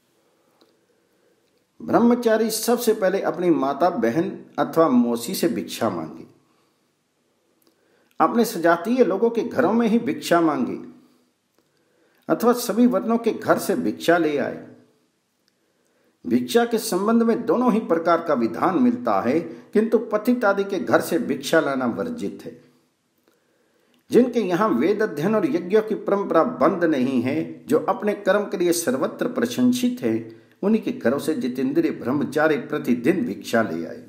ब्रह्मचारी सबसे पहले अपनी माता बहन अथवा मौसी से भिक्षा मांगे, अपने सजातीय लोगों के घरों में ही भिक्षा मांगे अथवा सभी वर्णों के घर से भिक्षा ले आए। भिक्षा के संबंध में दोनों ही प्रकार का विधान मिलता है, किंतु पतित आदि के घर से भिक्षा लाना वर्जित है। जिनके यहाँ वेद अध्ययन और यज्ञों की परंपरा बंद नहीं है, जो अपने कर्म के लिए सर्वत्र प्रशंसित है, उन्हीं के घरों से जितेंद्रिय ब्रह्मचारी प्रतिदिन भिक्षा ले आए।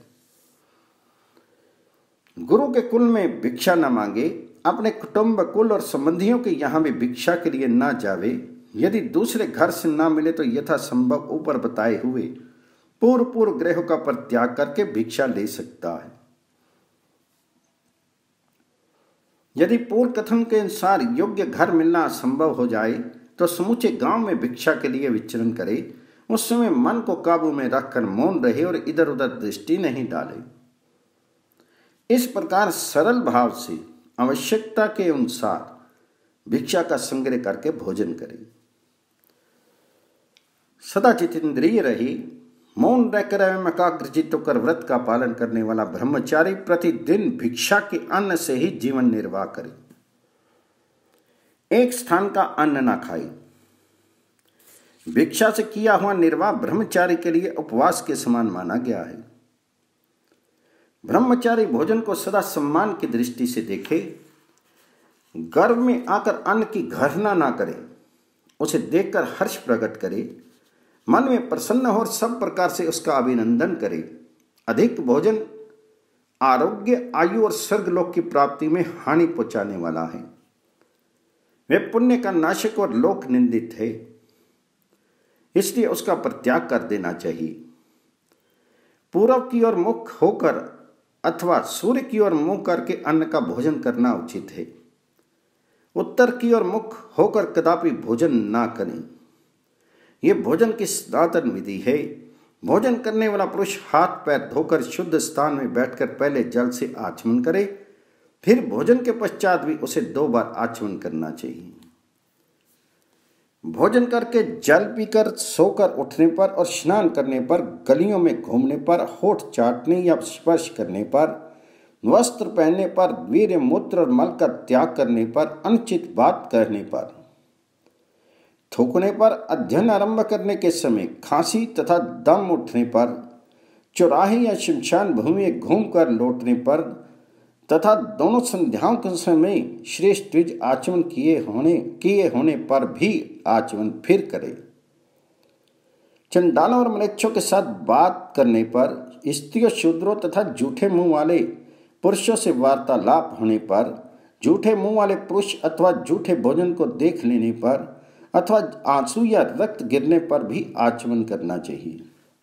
गुरु के कुल में भिक्षा न मांगे, अपने कुटुंब कुल और संबंधियों के यहाँ भी भिक्षा के लिए न जावे। यदि दूसरे घर से न मिले तो यथा संभव ऊपर बताए हुए पूर्व पूर्व ग्रहों का परित्याग करके भिक्षा ले सकता है। यदि पूर्व कथन के अनुसार योग्य घर मिलना असंभव हो जाए तो समूचे गांव में भिक्षा के लिए विचरण करे। उस समय मन को काबू में रखकर मौन रहे और इधर उधर दृष्टि नहीं डाले। इस प्रकार सरल भाव से आवश्यकता के अनुसार भिक्षा का संग्रह करके भोजन करें। सदा जितेंद्रिय रहे, मौन रहकर एवं एकाग्रचित्त होकर व्रत का पालन करने वाला ब्रह्मचारी प्रतिदिन भिक्षा के अन्न से ही जीवन निर्वाह करे, एक स्थान का अन्न ना खाए। भिक्षा से किया हुआ निर्वाह ब्रह्मचारी के लिए उपवास के समान माना गया है। ब्रह्मचारी भोजन को सदा सम्मान की दृष्टि से देखे, गर्भ में आकर अन्न की घृणा ना करे, उसे देखकर हर्ष प्रकट करे, मन में प्रसन्न हो और सब प्रकार से उसका अभिनंदन करे। अधिक भोजन आरोग्य, आयु और स्वर्गलोक की प्राप्ति में हानि पहुंचाने वाला है। वे पुण्य का नाशक और लोक निंदित है, इसलिए उसका परित्याग कर देना चाहिए। पूर्व की ओर मुख होकर अथवा सूर्य की ओर मुंह करके अन्न का भोजन करना उचित है। उत्तर की ओर मुख होकर कदापि भोजन ना करें। यह भोजन की सनातन विधि है। भोजन करने वाला पुरुष हाथ पैर धोकर शुद्ध स्थान में बैठकर पहले जल से आचमन करे, फिर भोजन के पश्चात भी उसे दो बार आचमन करना चाहिए। भोजन करके जल पीकर सोकर उठने पर और स्नान करने पर, गलियों में घूमने पर, होठ चाटने या स्पर्श करने पर, वस्त्र पहनने पर, वीर्य मूत्र और मल का त्याग करने पर, अनुचित बात कहने पर, थूकने पर, अध्ययन आरंभ करने के समय खांसी तथा दम उठने पर, चौराहे या शमशान भूमि में घूमकर लौटने पर तथा दोनों संध्याओं के समय श्रेष्ठ द्विज आचमन किए होने किए होने पर भी आचमन फिर करे। चंडालों और म्लेच्छों के साथ बात करने पर, स्त्रियों शूद्रों तथा झूठे मुंह वाले पुरुषों से वार्तालाप होने पर, झूठे मुंह वाले पुरुष अथवा झूठे भोजन को देख लेने पर अथवा आंसू या रक्त गिरने पर भी आचमन करना चाहिए।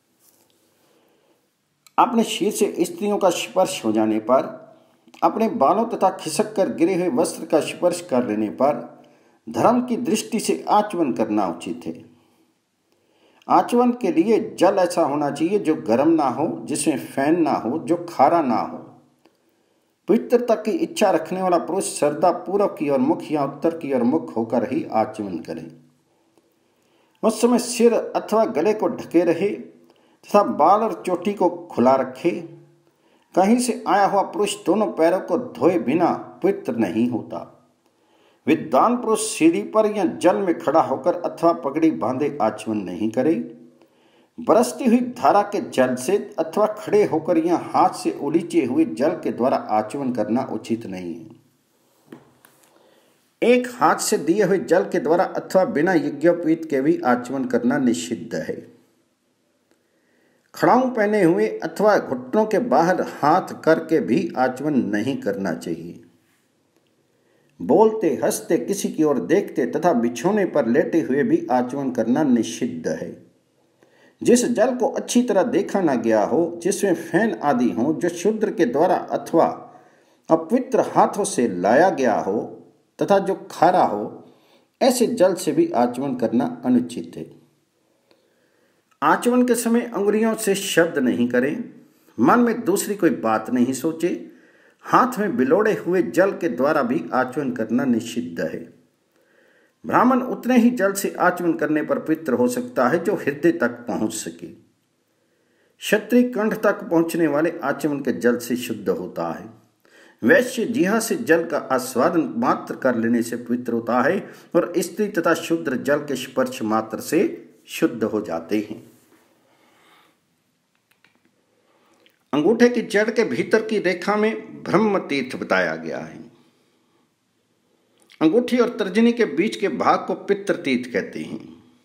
अपने शरीर से स्त्रियों का स्पर्श हो जाने पर, अपने बालों तथा खिसक कर गिरे हुए वस्त्र का स्पर्श कर लेने पर धर्म की दृष्टि से आचमन करना उचित है। आचमन के लिए जल ऐसा होना चाहिए जो गर्म ना हो, जिसमें फैन ना हो, जो खारा ना हो। पवित्रता की इच्छा रखने वाला पुरुष श्रद्धा पूर्व की ओर मुख या उत्तर की ओर मुख होकर ही आचमन करे। उस समय सिर अथवा गले को ढके रहे तथा बाल और चोटी को खुला रखे। कहीं से आया हुआ पुरुष दोनों पैरों को धोए बिना पवित्र नहीं होता। विद्वान पुरुष सीढ़ी पर या जल में खड़ा होकर अथवा पगड़ी बांधे आचमन नहीं करे। बरसती हुई धारा के जल से अथवा खड़े होकर या हाथ से उलीचे हुए जल के द्वारा आचमन करना उचित नहीं है। एक हाथ से दिए हुए जल के द्वारा अथवा बिना यज्ञोपवीत के भी आचमन करना निषिद्ध है। खड़ाऊ पहने हुए अथवा घुटनों के बाहर हाथ करके भी आचमन नहीं करना चाहिए। बोलते हंसते किसी की ओर देखते तथा बिछोने पर लेटे हुए भी आचमन करना निषिद्ध है। जिस जल को अच्छी तरह देखा न गया हो, जिसमें फैन आदि हो, जो शूद्र के द्वारा अथवा अपवित्र हाथों से लाया गया हो तथा जो खारा हो, ऐसे जल से भी आचमन करना अनुचित है। आचमन के समय अंगुलियों से शब्द नहीं करें, मन में दूसरी कोई बात नहीं सोचे। हाथ में बिलोड़े हुए जल के द्वारा भी आचमन करना निषिद्ध है। ब्राह्मण उतने ही जल से आचमन करने पर पवित्र हो सकता है जो हृदय तक पहुंच सके। क्षत्रिय कंठ तक पहुंचने वाले आचमन के जल से शुद्ध होता है। वैश्य जिह्वा से जल का आस्वादन मात्र कर लेने से पवित्र होता है और स्त्री तथा शूद्र जल के स्पर्श मात्र से शुद्ध हो जाते हैं। अंगूठे की जड़ के भीतर की रेखा में ब्रह्म तीर्थ बताया गया है। अंगूठी और तर्जनी के बीच के भाग को पितृ तीर्थ कहते हैं।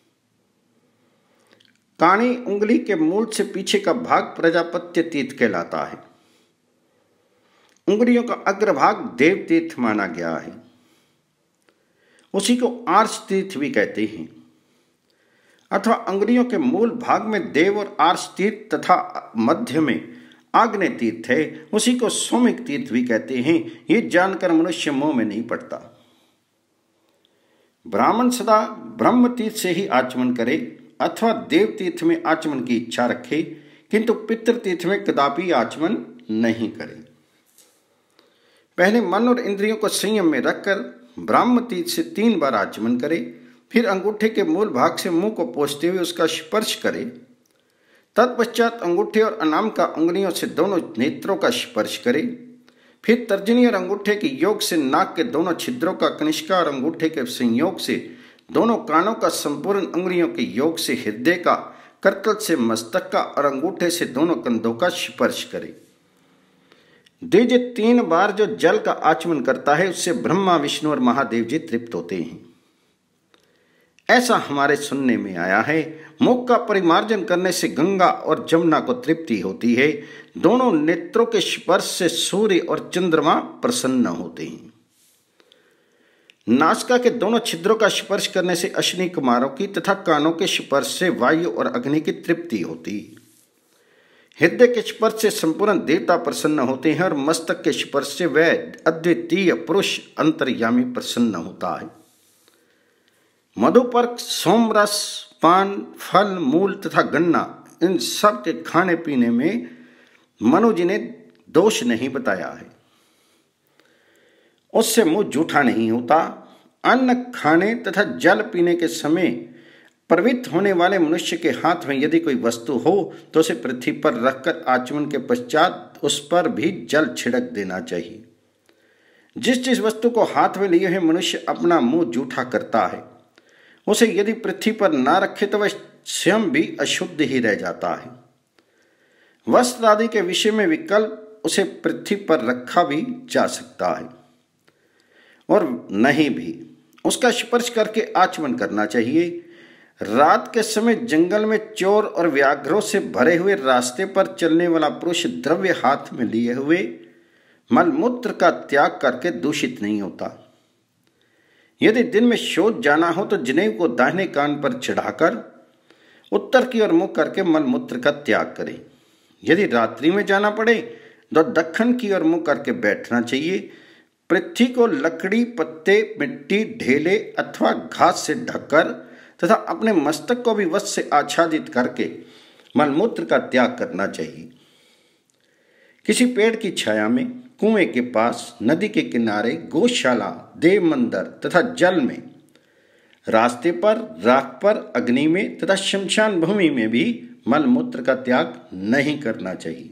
काणी उंगली के मूल से पीछे का भाग प्रजापत्य तीर्थ कहलाता है। उंगलियों का अग्रभाग देव तीर्थ माना गया है। उसी को आर्ष तीर्थ भी कहते हैं, अथवा अंगुलियों के मूल भाग में देव और आर्ष तीर्थ तथा मध्य में आग्नेय तीर्थ है। उसी को सौमिक तीर्थ भी कहते हैं। ये जानकर मनुष्य मोह में नहीं पड़ता। ब्राह्मण सदा ब्रह्म तीर्थ से ही आचमन करे अथवा देव तीर्थ में आचमन की इच्छा रखे, किंतु पितृ तीर्थ में कदापि आचमन नहीं करे। पहले मन और इंद्रियों को संयम में रखकर ब्राह्म तीर्थ से तीन बार आचमन करे, फिर अंगूठे के मूल भाग से मुंह को पोंछते हुए उसका स्पर्श करे। तत्पश्चात अंगूठे और अनामिका उंगलियों से दोनों नेत्रों का स्पर्श करे। फिर तर्जनी और अंगूठे के योग से नाक के दोनों छिद्रों का, कनिष्का और अंगूठे के संयोग से दोनों कानों का, संपूर्ण अंगुलियों के योग से हृदय का, करतल से मस्तक का और अंगूठे से दोनों कंधों का स्पर्श करे। द्विज तीन बार जो जल का आचमन करता है उससे ब्रह्मा, विष्णु और महादेव जी तृप्त होते हैं, ऐसा हमारे सुनने में आया है। मुख का परिमार्जन करने से गंगा और जमुना को तृप्ति होती है। दोनों नेत्रों के स्पर्श से सूर्य और चंद्रमा प्रसन्न होते हैं। नासिका के दोनों छिद्रों का स्पर्श करने से अश्विनी कुमारों की तथा कानों के स्पर्श से वायु और अग्नि की तृप्ति होती है। हृदय के स्पर्श से संपूर्ण देवता प्रसन्न होते हैं और मस्तक के स्पर्श से वह अद्वितीय पुरुष अंतर्यामी प्रसन्न होता है। मधुपर्क, सोमरस, पान, फल, मूल तथा गन्ना, इन सब के खाने पीने में मनु जी ने दोष नहीं बताया है। उससे मुंह जूठा नहीं होता। अन्न खाने तथा जल पीने के समय प्रवृत्त होने वाले मनुष्य के हाथ में यदि कोई वस्तु हो तो उसे पृथ्वी पर रखकर आचमन के पश्चात उस पर भी जल छिड़क देना चाहिए। जिस जिस वस्तु को हाथ में लिए हुए मनुष्य अपना मुंह जूठा करता है, उसे यदि पृथ्वी पर ना रखे तो वह स्वयं भी अशुद्ध ही रह जाता है। वस्त्र आदि के विषय में विकल्प उसे पृथ्वी पर रखा भी जा सकता है और नहीं भी उसका स्पर्श करके आचमन करना चाहिए। रात के समय जंगल में चोर और व्याघ्रों से भरे हुए रास्ते पर चलने वाला पुरुष द्रव्य हाथ में लिए हुए मलमूत्र का त्याग करके दूषित नहीं होता। यदि दिन में शोध जाना हो तो जनेऊ को दाहिने कान पर चढ़ाकर उत्तर की ओर मुख करके मलमूत्र का त्याग करें। यदि रात्रि में जाना पड़े तो दक्षिण की ओर मुख करके बैठना चाहिए। पृथ्वी को लकड़ी, पत्ते, मिट्टी, ढेले अथवा घास से ढककर तथा अपने मस्तक को भी वस्त्र से आच्छादित करके मलमूत्र का त्याग करना चाहिए। किसी पेड़ की छाया में, कुएं के पास, नदी के किनारे, गौशाला, देव मंदिर तथा जल में, रास्ते पर, राख पर, अग्नि में तथा शमशान भूमि में भी मलमूत्र का त्याग नहीं करना चाहिए।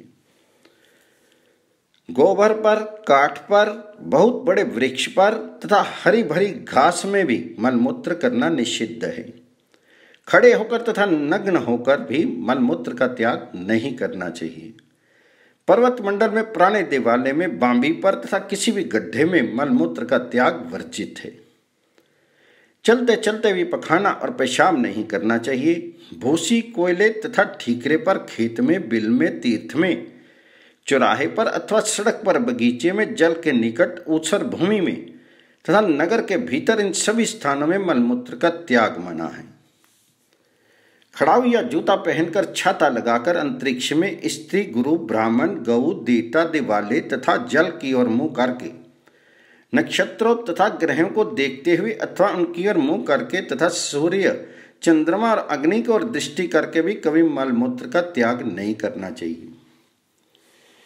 गोबर पर, काठ पर, बहुत बड़े वृक्ष पर तथा हरी भरी घास में भी मलमूत्र करना निषिद्ध है। खड़े होकर तथा नग्न होकर भी मलमूत्र का त्याग नहीं करना चाहिए। पर्वत मंडल में, पुराने देवालय में, बांबी पर तथा किसी भी गड्ढे में मलमूत्र का त्याग वर्जित है। चलते चलते भी पखाना और पेशाब नहीं करना चाहिए। भूसी, कोयले तथा ठीकरे पर, खेत में, बिल में, तीर्थ में, चौराहे पर अथवा सड़क पर, बगीचे में, जल के निकट, ऊसर भूमि में तथा नगर के भीतर, इन सभी स्थानों में मलमूत्र का त्याग मना है। खड़ाऊ या जूता पहनकर, छाता लगाकर अंतरिक्ष में स्त्री, गुरु, ब्राह्मण, गऊ, देवता, दिवाले तथा जल की ओर मुंह करके, नक्षत्रों तथा ग्रहों को देखते हुए अथवा उनकी ओर मुंह करके तथा सूर्य, चंद्रमा और अग्नि की ओर दृष्टि करके भी कभी मलमूत्र का त्याग नहीं करना चाहिए।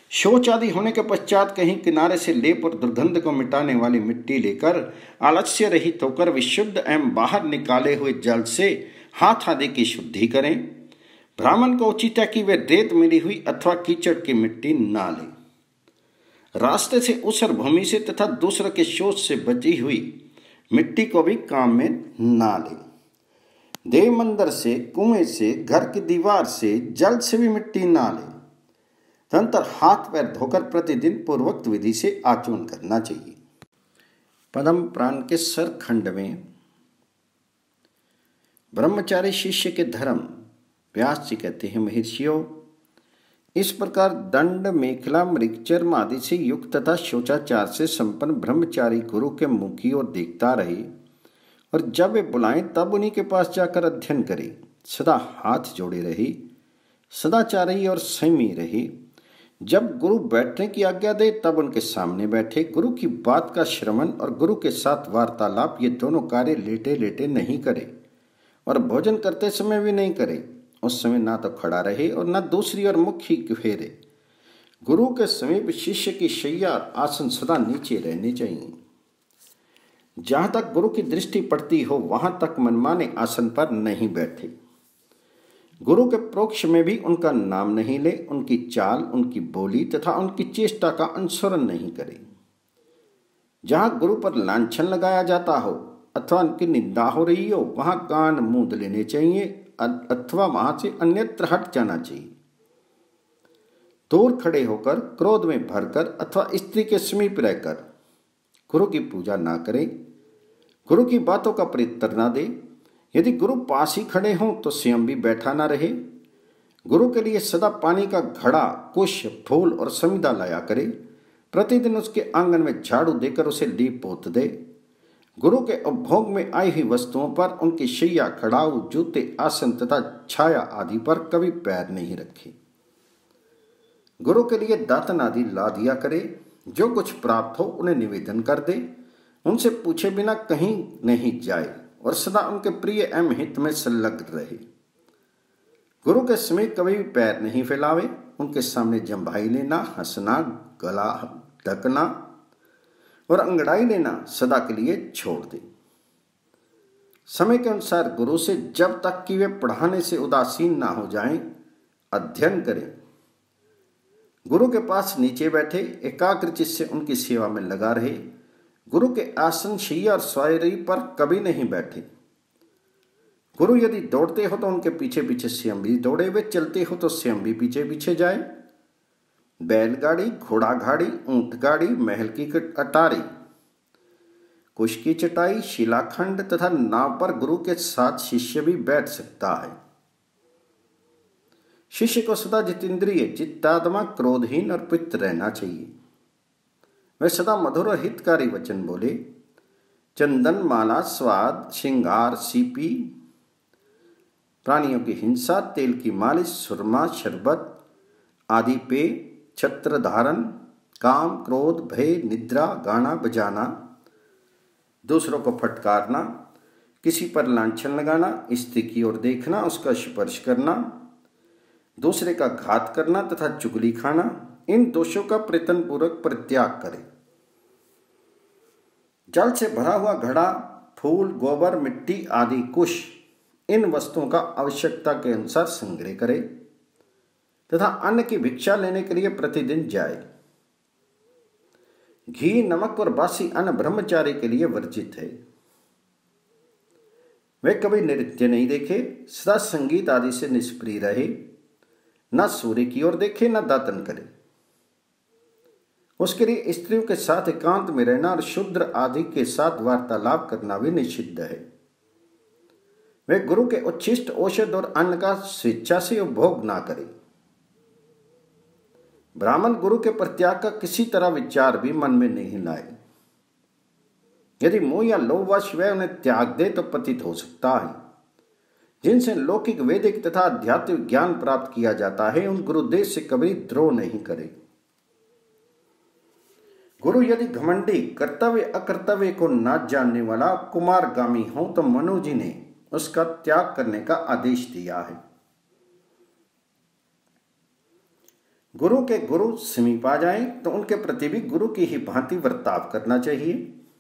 शौच आदि होने के पश्चात कहीं किनारे से लेप और दुर्गंध को मिटाने वाली मिट्टी लेकर आलस्य रहित होकर विशुद्ध एवं बाहर निकाले हुए जल से हाथ आदि की शुद्धि करें। ब्राह्मण को उचित है कि वे रेत मिली हुई अथवा कीचड़ की मिट्टी ना ले। रास्ते से ऊसर भूमि से तथा दूसरे के शौच से बची हुई मिट्टी को भी काम में ना ले। देव मंदिर से, कुएं से, घर की दीवार से, जल से भी मिट्टी ना ले। तदनंतर हाथ पैर धोकर प्रतिदिन पूर्वोक्त विधि से आचमन करना चाहिए। पद्म पुराण के सर खंड में ब्रह्मचारी शिष्य के धर्म व्यास जी कहते हैं, महर्षियों, इस प्रकार दंड, मेखला, मृग चर्म आदि से युक्त तथा शौचाचार से संपन्न ब्रह्मचारी गुरु के मुख की ओर देखता रहे और जब वे बुलाएं तब उन्हीं के पास जाकर अध्ययन करे। सदा हाथ जोड़े रहे, सदाचारी और संयमी रहे। जब गुरु बैठने की आज्ञा दे तब उनके सामने बैठे। गुरु की बात का श्रवण और गुरु के साथ वार्तालाप ये दोनों कार्य लेटे लेटे नहीं करे और भोजन करते समय भी नहीं करे। उस समय ना तो खड़ा रहे और ना दूसरी ओर मुख ही फेरे। गुरु के समीप शिष्य की शैया और आसन सदा नीचे रहने चाहिए। जहां तक गुरु की दृष्टि पड़ती हो वहां तक मनमाने आसन पर नहीं बैठे। गुरु के प्रोक्ष में भी उनका नाम नहीं ले, उनकी चाल, उनकी बोली तथा उनकी चेष्टा का अनुसरण नहीं करे। जहां गुरु पर लांछन लगाया जाता हो अथवा उनकी निंदा हो रही हो वहां कान मूंद लेने चाहिए अथवा वहां से अन्यत्र हट जाना चाहिए। दूर खड़े होकर, क्रोध में भरकर अथवा स्त्री के समीप रहकर गुरु की पूजा ना करें। गुरु की बातों का प्रत्युत्तर ना दे। यदि गुरु पास ही खड़े हों तो स्वयं भी बैठा ना रहे। गुरु के लिए सदा पानी का घड़ा, कुश, फूल और समिधा लाया करे। प्रतिदिन उसके आंगन में झाड़ू देकर उसे लीप पोत दे। गुरु के उपभोग में आई हुई वस्तुओं पर, उनकी शैया, खड़ाऊ, जूते, आसन तथा छाया आदि पर कभी पैर नहीं रखे। गुरु के लिए दातन आदि ला दिया करे। जो कुछ प्राप्त हो उन्हें निवेदन कर दे। उनसे पूछे बिना कहीं नहीं जाए और सदा उनके प्रिय एवं हित में संलग्न रहे। गुरु के समीप कभी भी पैर नहीं फैलावे। उनके सामने जंभाई लेना, हंसना, गला ढकना और अंगड़ाई लेना सदा के लिए छोड़ दे। समय के अनुसार गुरु से जब तक कि वे पढ़ाने से उदासीन ना हो जाएं, अध्ययन करें। गुरु के पास नीचे बैठे, एकाग्र चित्त से उनकी सेवा में लगा रहे। गुरु के आसन, शैया और स्वारी पर कभी नहीं बैठे। गुरु यदि दौड़ते हो तो उनके पीछे पीछे स्वयं भी दौड़े। वे चलते हो तो स्वयं भी पीछे पीछे जाए। बैलगाड़ी, घोड़ा गाड़ी, ऊंट गाड़ी, महल की अटारी, कुश की चटाई, शिलाखंड तथा नाव पर गुरु के साथ शिष्य भी बैठ सकता है। शिष्य को सदा जितेंद्रिय, चित्तात्मा, क्रोधहीन और पवित्र रहना चाहिए। वह सदा मधुर और हितकारी वचन बोले। चंदन, माला, स्वाद, श्रृंगार, सीपी, प्राणियों की हिंसा, तेल की मालिश, सुरमा, शरबत आदि पे, छत्र धारण, काम, क्रोध, भय, निद्रा, गाना बजाना, दूसरों को फटकारना, किसी पर लांछन लगाना, स्त्री की ओर देखना, उसका स्पर्श करना, दूसरे का घात करना तथा चुगली खाना, इन दोषों का प्रयत्न पूर्वक परित्याग करें। जल से भरा हुआ घड़ा, फूल, गोबर, मिट्टी आदि कुश, इन वस्तुओं का आवश्यकता के अनुसार संग्रह करे तथा अन्न की भिक्षा लेने के लिए प्रतिदिन जाए। घी, नमक और बासी अन्न ब्रह्मचारी के लिए वर्जित है। वे कभी नृत्य नहीं देखे, सदा संगीत आदि से निष्प्रिय रहे, न सूर्य की ओर देखे न दातन करे। उसके लिए स्त्रियों के साथ एकांत में रहना और शूद्र आदि के साथ वार्तालाप करना भी निषिद्ध है। वे गुरु के उच्छिष्ट औषध और अन्न का स्वेच्छा से उपभोग ना करे। ब्राह्मण गुरु के परित्याग का किसी तरह विचार भी मन में नहीं लाए। यदि मोह या लोभवश वह उन्हें त्याग दे तो पतित हो सकता है। जिनसे लौकिक, वैदिक तथा आध्यात्मिक ज्ञान प्राप्त किया जाता है उन गुरुदेव से कभी द्रोह नहीं करे। गुरु यदि घमंडी, कर्तव्य अकर्तव्य को ना जानने वाला कुमारगामी हो तो मनु जी ने उसका त्याग करने का आदेश दिया है। गुरु के गुरु समीप आ जाएं तो उनके प्रति भी गुरु की ही भांति बर्ताव करना चाहिए।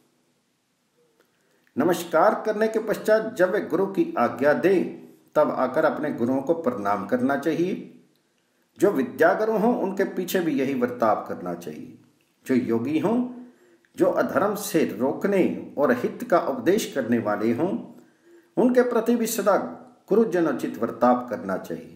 नमस्कार करने के पश्चात जब वे गुरु की आज्ञा दें तब आकर अपने गुरुओं को प्रणाम करना चाहिए। जो विद्यागुरु हों उनके पीछे भी यही बर्ताव करना चाहिए। जो योगी हों, जो अधर्म से रोकने और हित का उपदेश करने वाले हों, उनके प्रति भी सदा गुरुजनोचित बर्ताव करना चाहिए।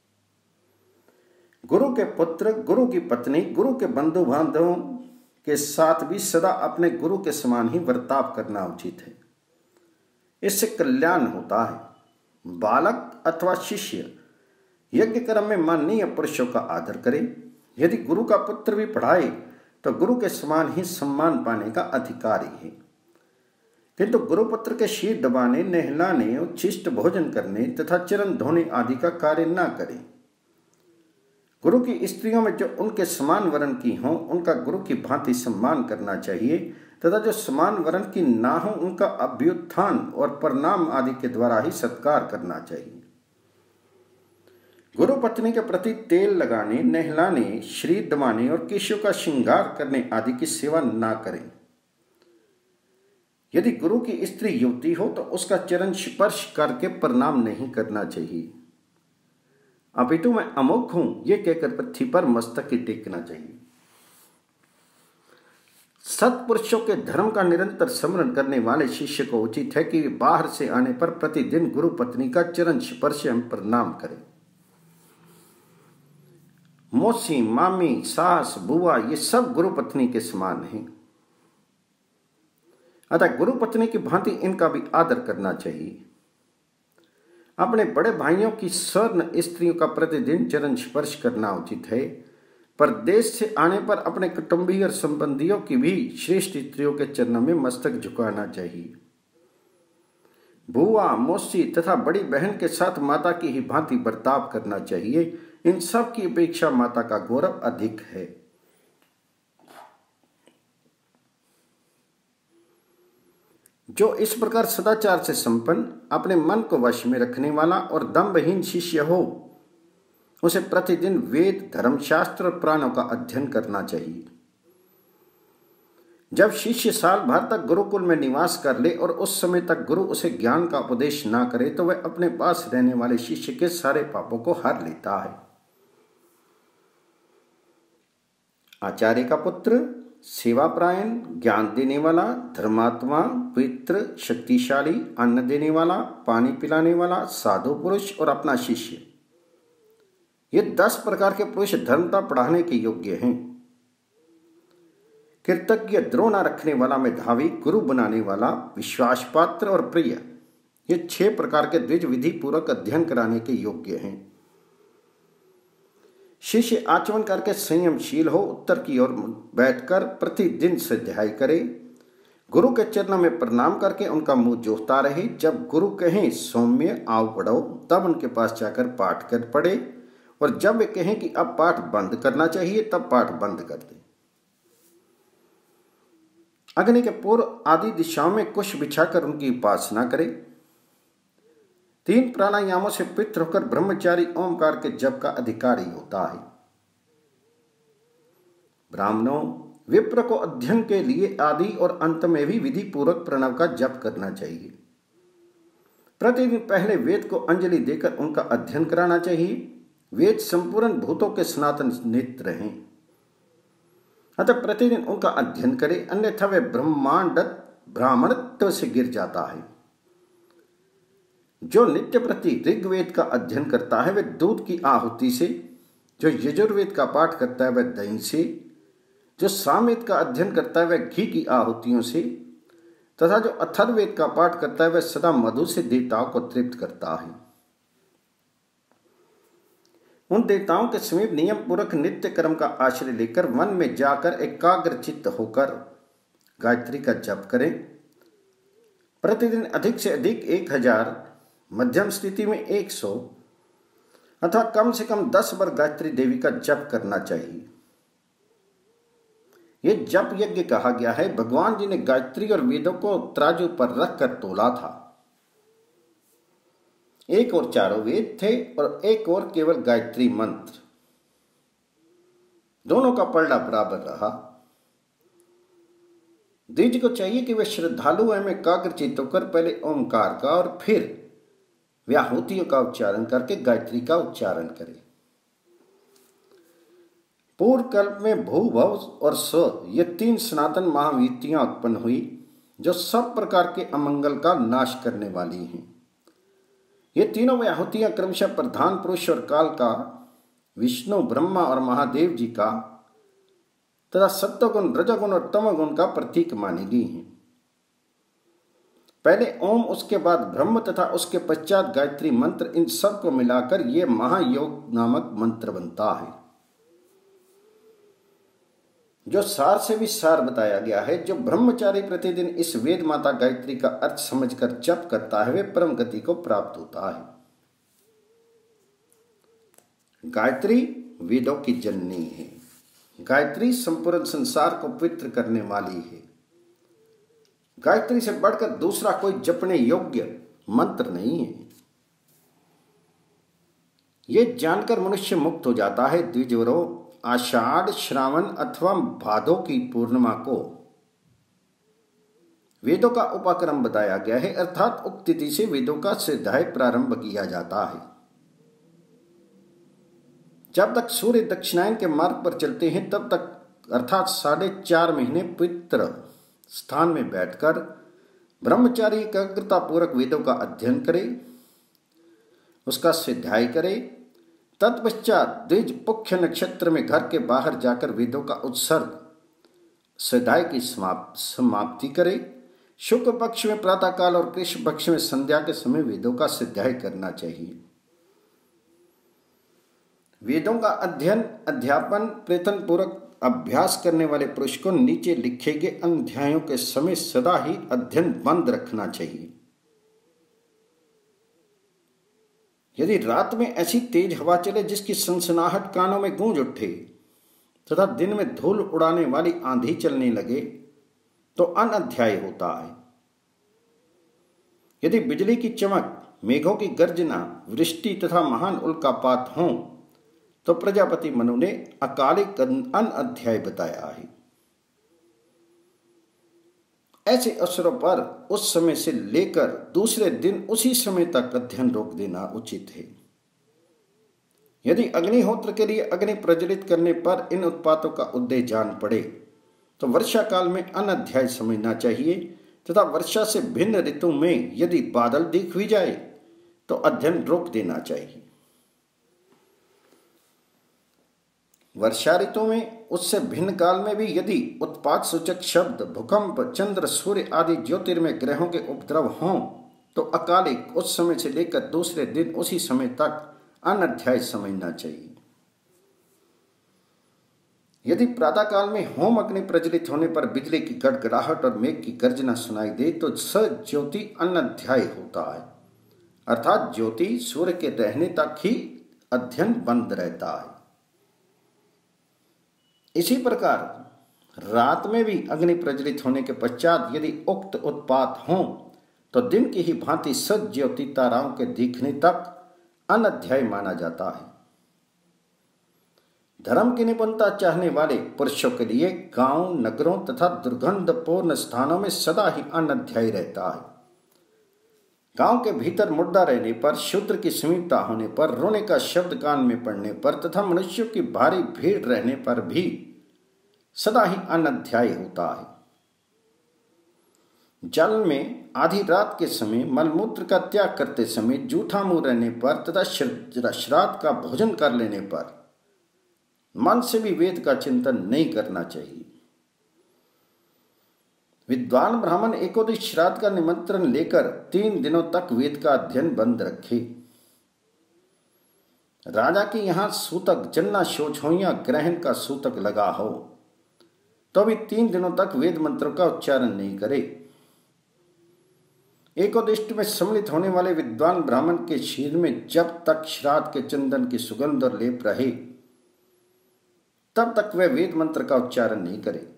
गुरु के पुत्र, गुरु की पत्नी, गुरु के बंधु बांधवों के साथ भी सदा अपने गुरु के समान ही बर्ताव करना उचित है। इससे कल्याण होता है। बालक अथवा शिष्य यज्ञ कर्म में माननीय पुरुषों का आदर करे। यदि गुरु का पुत्र भी पढ़ाए तो गुरु के समान ही सम्मान पाने का अधिकारी है। किंतु गुरुपुत्र के शीर दबाने, नहलाने, उच्छिष्ट भोजन करने तथा चरण धोने आदि का कार्य न करें। गुरु की स्त्रियों में जो उनके समान वर्ण की हों उनका गुरु की भांति सम्मान करना चाहिए तथा जो समान वर्ण की ना हो उनका अभ्युत्थान और प्रणाम आदि के द्वारा ही सत्कार करना चाहिए। गुरु पत्नी के प्रति तेल लगाने, नहलाने, शरीर दबाने और केशों का श्रृंगार करने आदि की सेवा ना करें। यदि गुरु की स्त्री युवती हो तो उसका चरण स्पर्श करके प्रणाम नहीं करना चाहिए, अपितु मैं अमुक हूं ये कहकर पृथ्वी पर मस्तक ही टेकना चाहिए। सत्पुरुषों के धर्म का निरंतर स्मरण करने वाले शिष्य को उचित है कि बाहर से आने पर प्रतिदिन गुरु पत्नी का चरण स्पर्श एवं प्रणाम करें। मौसी, मामी, सास, बुआ ये सब गुरु पत्नी के समान हैं। अतः गुरु पत्नी की भांति इनका भी आदर करना चाहिए। अपने बड़े भाइयों की स्वर्ण स्त्रियों का प्रतिदिन चरण स्पर्श करना उचित है। परदेश से आने पर अपने कुटुंबी और संबंधियों की भी श्रेष्ठ स्त्रियों के चरणों में मस्तक झुकाना चाहिए। बुआ, मौसी तथा बड़ी बहन के साथ माता की ही भांति बर्ताव करना चाहिए। इन सब की अपेक्षा माता का गौरव अधिक है। जो इस प्रकार सदाचार से संपन्न, अपने मन को वश में रखने वाला और दंभहीन शिष्य हो उसे प्रतिदिन वेद, धर्मशास्त्र और पुराणों का अध्ययन करना चाहिए। जब शिष्य साल भर तक गुरुकुल में निवास कर ले और उस समय तक गुरु उसे ज्ञान का उपदेश ना करे तो वह अपने पास रहने वाले शिष्य के सारे पापों को हर लेता है। आचार्य का पुत्र सेवापरायण, ज्ञान देने वाला, धर्मात्मा, पवित्र, शक्तिशाली, अन्न देने वाला, पानी पिलाने वाला, साधु पुरुष और अपना शिष्य, ये दस प्रकार के पुरुष धर्मता पढ़ाने के योग्य हैं। कृतज्ञ, द्रोह न रखने वाला, मेधावी, गुरु बनाने वाला, विश्वास पात्र और प्रिय, ये छह प्रकार के द्विज विधि पूर्वक अध्ययन कराने के योग्य हैं। शिष्य आचमन करके संयमशील हो, उत्तर की ओर बैठकर प्रतिदिन स्वाध्याय करे, गुरु के चरणों में प्रणाम करके उनका मुंह जोहता रहे। जब गुरु कहें सौम्य आओ पढ़ो तब उनके पास जाकर पाठ कर पढ़े और जब वे कहें कि अब पाठ बंद करना चाहिए तब पाठ बंद कर दे। अग्नि के पूर्व आदि दिशाओं में कुश बिछाकर उनकी उपासना करे। तीन प्राणायामों से पवित्र होकर ब्रह्मचारी ओमकार के जप का अधिकारी होता है। ब्राह्मणों, विप्र को अध्ययन के लिए आदि और अंत में भी विधि पूर्वक प्रणव का जप करना चाहिए। प्रतिदिन पहले वेद को अंजलि देकर उनका अध्ययन कराना चाहिए। वेद संपूर्ण भूतों के सनातन नेत्र हैं, अतः प्रतिदिन उनका अध्ययन करें, अन्यथा वे ब्रह्मांड ब्राह्मणत्व से गिर जाता है। जो नित्य प्रति ऋग्वेद का अध्ययन करता है वह दूध की आहुति से, जो यजुर्वेद का पाठ करता है वह दही से, जो सामवेद का अध्ययन करता है वह घी की आहुतियों से तथा जो अथर्ववेद का पाठ करता है वह सदा मधु से देवताओं को तृप्त करता है। उन देवताओं के समीप नियम पूर्वक नित्य कर्म का आश्रय लेकर वन में जाकर एकाग्र चित्त होकर गायत्री का जप करें। प्रतिदिन अधिक से अधिक एक हजार, मध्यम स्थिति में एक सौ अथवा कम से कम दस बार गायत्री देवी का जप करना चाहिए। यह जप यज्ञ कहा गया है। भगवान जी ने गायत्री और वेदों को तराजू पर रखकर तोला था। एक और चारों वेद थे और एक और केवल गायत्री मंत्र। दोनों का पलड़ा बराबर रहा। द्विज को चाहिए कि वे श्रद्धालु एवं एकाग्रचित्त होकर पहले ओंकार का और फिर व्याहुतियों का उच्चारण करके गायत्री का उच्चारण करें। पूर्व कल्प में भू भव और स्व ये तीन सनातन महावीतियां उत्पन्न हुई जो सब प्रकार के अमंगल का नाश करने वाली हैं। ये तीनों व्याहुतियां क्रमशः प्रधान पुरुष और काल का, विष्णु, ब्रह्मा और महादेव जी का तथा सत्वगुण, रजोगुण और तमोगुण का प्रतीक मानी गई हैं। पहले ओम, उसके बाद ब्रह्म तथा उसके पश्चात गायत्री मंत्र, इन सब को मिलाकर यह महायोग नामक मंत्र बनता है जो सार से भी सार बताया गया है। जो ब्रह्मचारी प्रतिदिन इस वेद माता गायत्री का अर्थ समझकर जप करता है वे परम गति को प्राप्त होता है। गायत्री वेदों की जननी है। गायत्री संपूर्ण संसार को पवित्र करने वाली है। गायत्री से बढ़कर दूसरा कोई जपने योग्य मंत्र नहीं है। यह जानकर मनुष्य मुक्त हो जाता है। द्विजवरों, आषाढ़, श्रावण अथवा भादो की पूर्णिमा को वेदों का उपाक्रम बताया गया है, अर्थात उक्त तिथि से वेदों का स्वाध्याय प्रारंभ किया जाता है। जब तक सूर्य दक्षिणायन के मार्ग पर चलते हैं तब तक अर्थात साढ़े चार महीने पवित्र स्थान में बैठकर ब्रह्मचारी एकाग्रता पूर्वक वेदों का अध्ययन करे, उसका स्वाध्याय करे। तत्पश्चात द्विज पुख्य नक्षत्र में घर के बाहर जाकर वेदों का उत्सर्ग स्वाध्याय की समाप्ति करे। शुक्ल पक्ष में प्रातःकाल और कृष्ण पक्ष में संध्या के समय वेदों का स्वाध्याय करना चाहिए। वेदों का अध्ययन, अध्यापन, प्रयत्न पूर्वक अभ्यास करने वाले पुरुष को नीचे लिखे गए अध्यायों के समय सदा ही अध्ययन बंद रखना चाहिए। यदि रात में ऐसी तेज हवा चले जिसकी सनसनाहट कानों में गूंज उठे तथा दिन में धूल उड़ाने वाली आंधी चलने लगे तो अनअध्याय होता है। यदि बिजली की चमक, मेघों की गर्जना, वृष्टि तथा महान उल्कापात हों तो प्रजापति मनु ने अकालिक अनअध्याय बताया है। ऐसे अवसरों पर उस समय से लेकर दूसरे दिन उसी समय तक अध्ययन रोक देना उचित है। यदि अग्निहोत्र के लिए अग्नि प्रज्वलित करने पर इन उत्पातों का उदय जान पड़े तो वर्षा काल में अनअध्याय समझना चाहिए तथा वर्षा से भिन्न ऋतु में यदि बादल दिख भी जाए तो अध्ययन रोक देना चाहिए। वर्षा ऋतु में उससे भिन्न काल में भी यदि उत्पात सूचक शब्द, भूकंप, चंद्र, सूर्य आदि ज्योतिर्मय ग्रहों के उपद्रव हों तो अकालिक उस समय से लेकर दूसरे दिन उसी समय तक अनअध्याय समझना चाहिए। यदि प्रातः काल में होम अग्नि प्रज्वलित होने पर बिजली की गड़गड़ाहट और मेघ की गर्जना सुनाई दे तो स ज्योति अनअध्याय होता है, अर्थात ज्योति सूर्य के रहने तक ही अध्ययन बंद रहता है। इसी प्रकार रात में भी अग्नि प्रज्वलित होने के पश्चात यदि उक्त उत्पात हों तो दिन की ही भांति सद ज्योति ताराओं के दिखने तक अनअध्याय माना जाता है। धर्म की निपुणता चाहने वाले पुरुषों के लिए गांव, नगरों तथा दुर्गंधपूर्ण स्थानों में सदा ही अनअध्याय रहता है। गांव के भीतर मुर्दा रहने पर, शूद्र की समीपता होने पर, रोने का शब्द कान में पड़ने पर तथा मनुष्यों की भारी भीड़ रहने पर भी सदा ही अनअध्याय होता है। जल में आधी रात के समय, मलमूत्र का त्याग करते समय, जूठा मुंह रहने पर तथा श्राद्ध का भोजन कर लेने पर मन से भी वेद का चिंतन नहीं करना चाहिए। विद्वान ब्राह्मण एकोदश श्राद्ध का निमंत्रण लेकर तीन दिनों तक वेद का अध्ययन बंद रखे। राजा के यहां सूतक जन्ना शोच हो या ग्रहण का सूतक लगा हो तो भी तीन दिनों तक वेद मंत्रों का उच्चारण नहीं करे। एकोदिष्ट में सम्मिलित होने वाले विद्वान ब्राह्मण के शरीर में जब तक श्राद्ध के चंदन की सुगंध और लेप रहे तब तक वह वेद मंत्र का उच्चारण नहीं करे।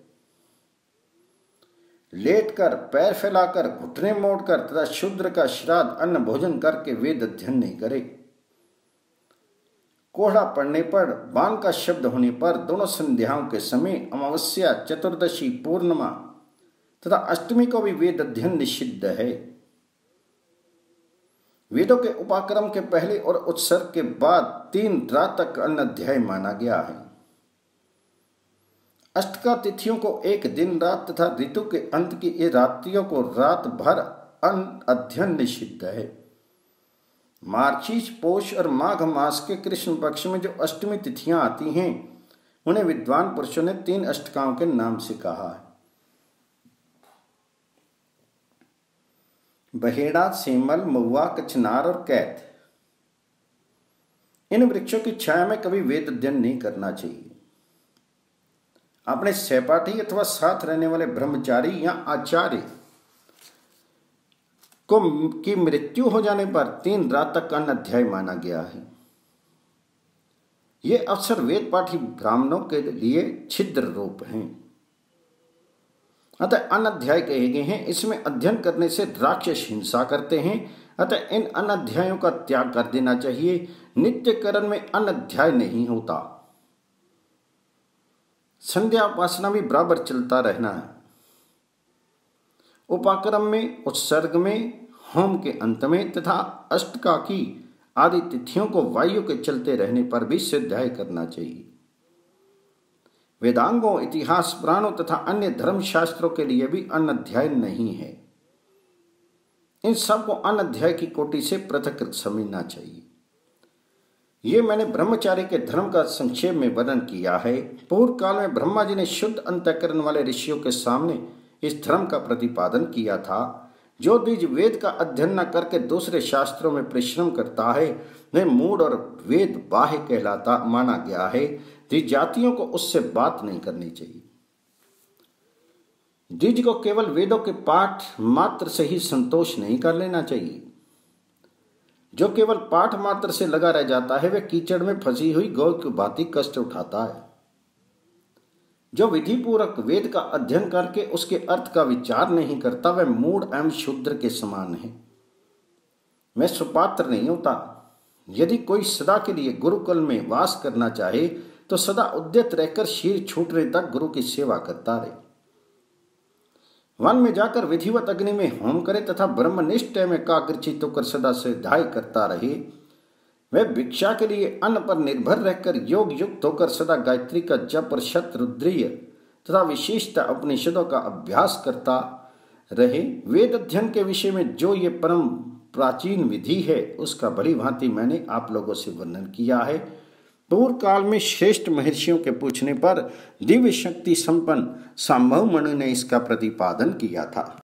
लेटकर, पैर फैलाकर, घुटने मोड़कर तथा शूद्र का श्राद्ध अन्न भोजन करके वेद अध्ययन नहीं करे। कोहरा पड़ने पर, बाण का शब्द होने पर, दोनों संध्याओं के समय, अमावस्या, चतुर्दशी, पूर्णिमा तथा अष्टमी को भी वेद अध्ययन निषिद्ध है। वेदों के उपाक्रम के पहले और उत्सर्ग के बाद तीन रात तक अन्न अध्याय माना गया है। अष्टका तिथियों को एक दिन रात तथा ऋतु के अंत की ये रात्रियों को रात भर अन्न अध्ययन निषिद्ध है। मार्गशीर्ष, पौष और माघ मास के कृष्ण पक्ष में जो अष्टमी तिथियां आती हैं उन्हें विद्वान पुरुषों ने तीन अष्टकाओं के नाम से कहा है। बहेड़ा, सेमल, महुआ, कचनार और कैथ। इन वृक्षों की छाया में कभी वेद अध्ययन नहीं करना चाहिए। अपने सहपाठी अथवा साथ रहने वाले ब्रह्मचारी या आचार्य को की मृत्यु हो जाने पर तीन रात तक अन्न अध्याय माना गया है। ये अवसर वेद पाठी ब्राह्मणों के लिए छिद्र रूप हैं, अतः अन्न अध्याय कहे गए हैं। इसमें अध्ययन करने से राक्षस हिंसा करते हैं, अतः इन अन्न अध्यायों का त्याग कर देना चाहिए। नित्य करण में अन्न अध्याय नहीं होता। संध्या उपासना भी बराबर चलता रहना है। उपाक्रम में, उत्सर्ग में, होम के अंत में तथा अष्टका की आदि तिथियों को वायु के चलते रहने पर भी स्वाध्याय करना चाहिए। वेदांगों, इतिहास, पुराणों तथा अन्य धर्म शास्त्रों के लिए भी अन्न अध्याय नहीं है। इन सब को अन्न अध्याय की कोटि से पृथक समझना चाहिए। ये मैंने ब्रह्मचारी के धर्म का संक्षेप में वर्णन किया है। पूर्व काल में ब्रह्मा जी ने शुद्ध अंतःकरण वाले ऋषियों के सामने इस धर्म का प्रतिपादन किया था। जो द्विज वेद का अध्ययन न करके दूसरे शास्त्रों में परिश्रम करता है वह मूढ़ और वेद बाह्य कहलाता माना गया है। द्विज जातियों को उससे बात नहीं करनी चाहिए। द्विज को केवल वेदों के पाठ मात्र से ही संतोष नहीं कर लेना चाहिए। जो केवल पाठ मात्र से लगा रह जाता है वह कीचड़ में फंसी हुई गौ की भांति कष्ट उठाता है। जो विधि पूर्वक वेद का अध्ययन करके उसके अर्थ का विचार नहीं करता वह मूढ़ एवं शूद्र के समान है। वह सुपात्र नहीं होता। यदि कोई सदा के लिए गुरुकुल में वास करना चाहे तो सदा उद्यत रहकर शीर छूटने तक गुरु की सेवा करता रहे। वन में जाकर विधिवत अग्नि में होम करे तथा ब्रह्मनिष्ठ में एकाग्रचित्त होकर सदा स्वाध्याय करता रहे। वह भिक्षा के लिए अन्न पर निर्भर रहकर योग युक्त होकर सदा गायत्री का जप और शतरुद्रीय तथा विशेषता उपनिषदों का अभ्यास करता रहे। वेद अध्ययन के विषय में जो ये परम प्राचीन विधि है उसका बड़ी भांति मैंने आप लोगों से वर्णन किया है। पूर्व काल में श्रेष्ठ महर्षियों के पूछने पर दिव्य शक्ति संपन्न सांभव मणि ने इसका प्रतिपादन किया था।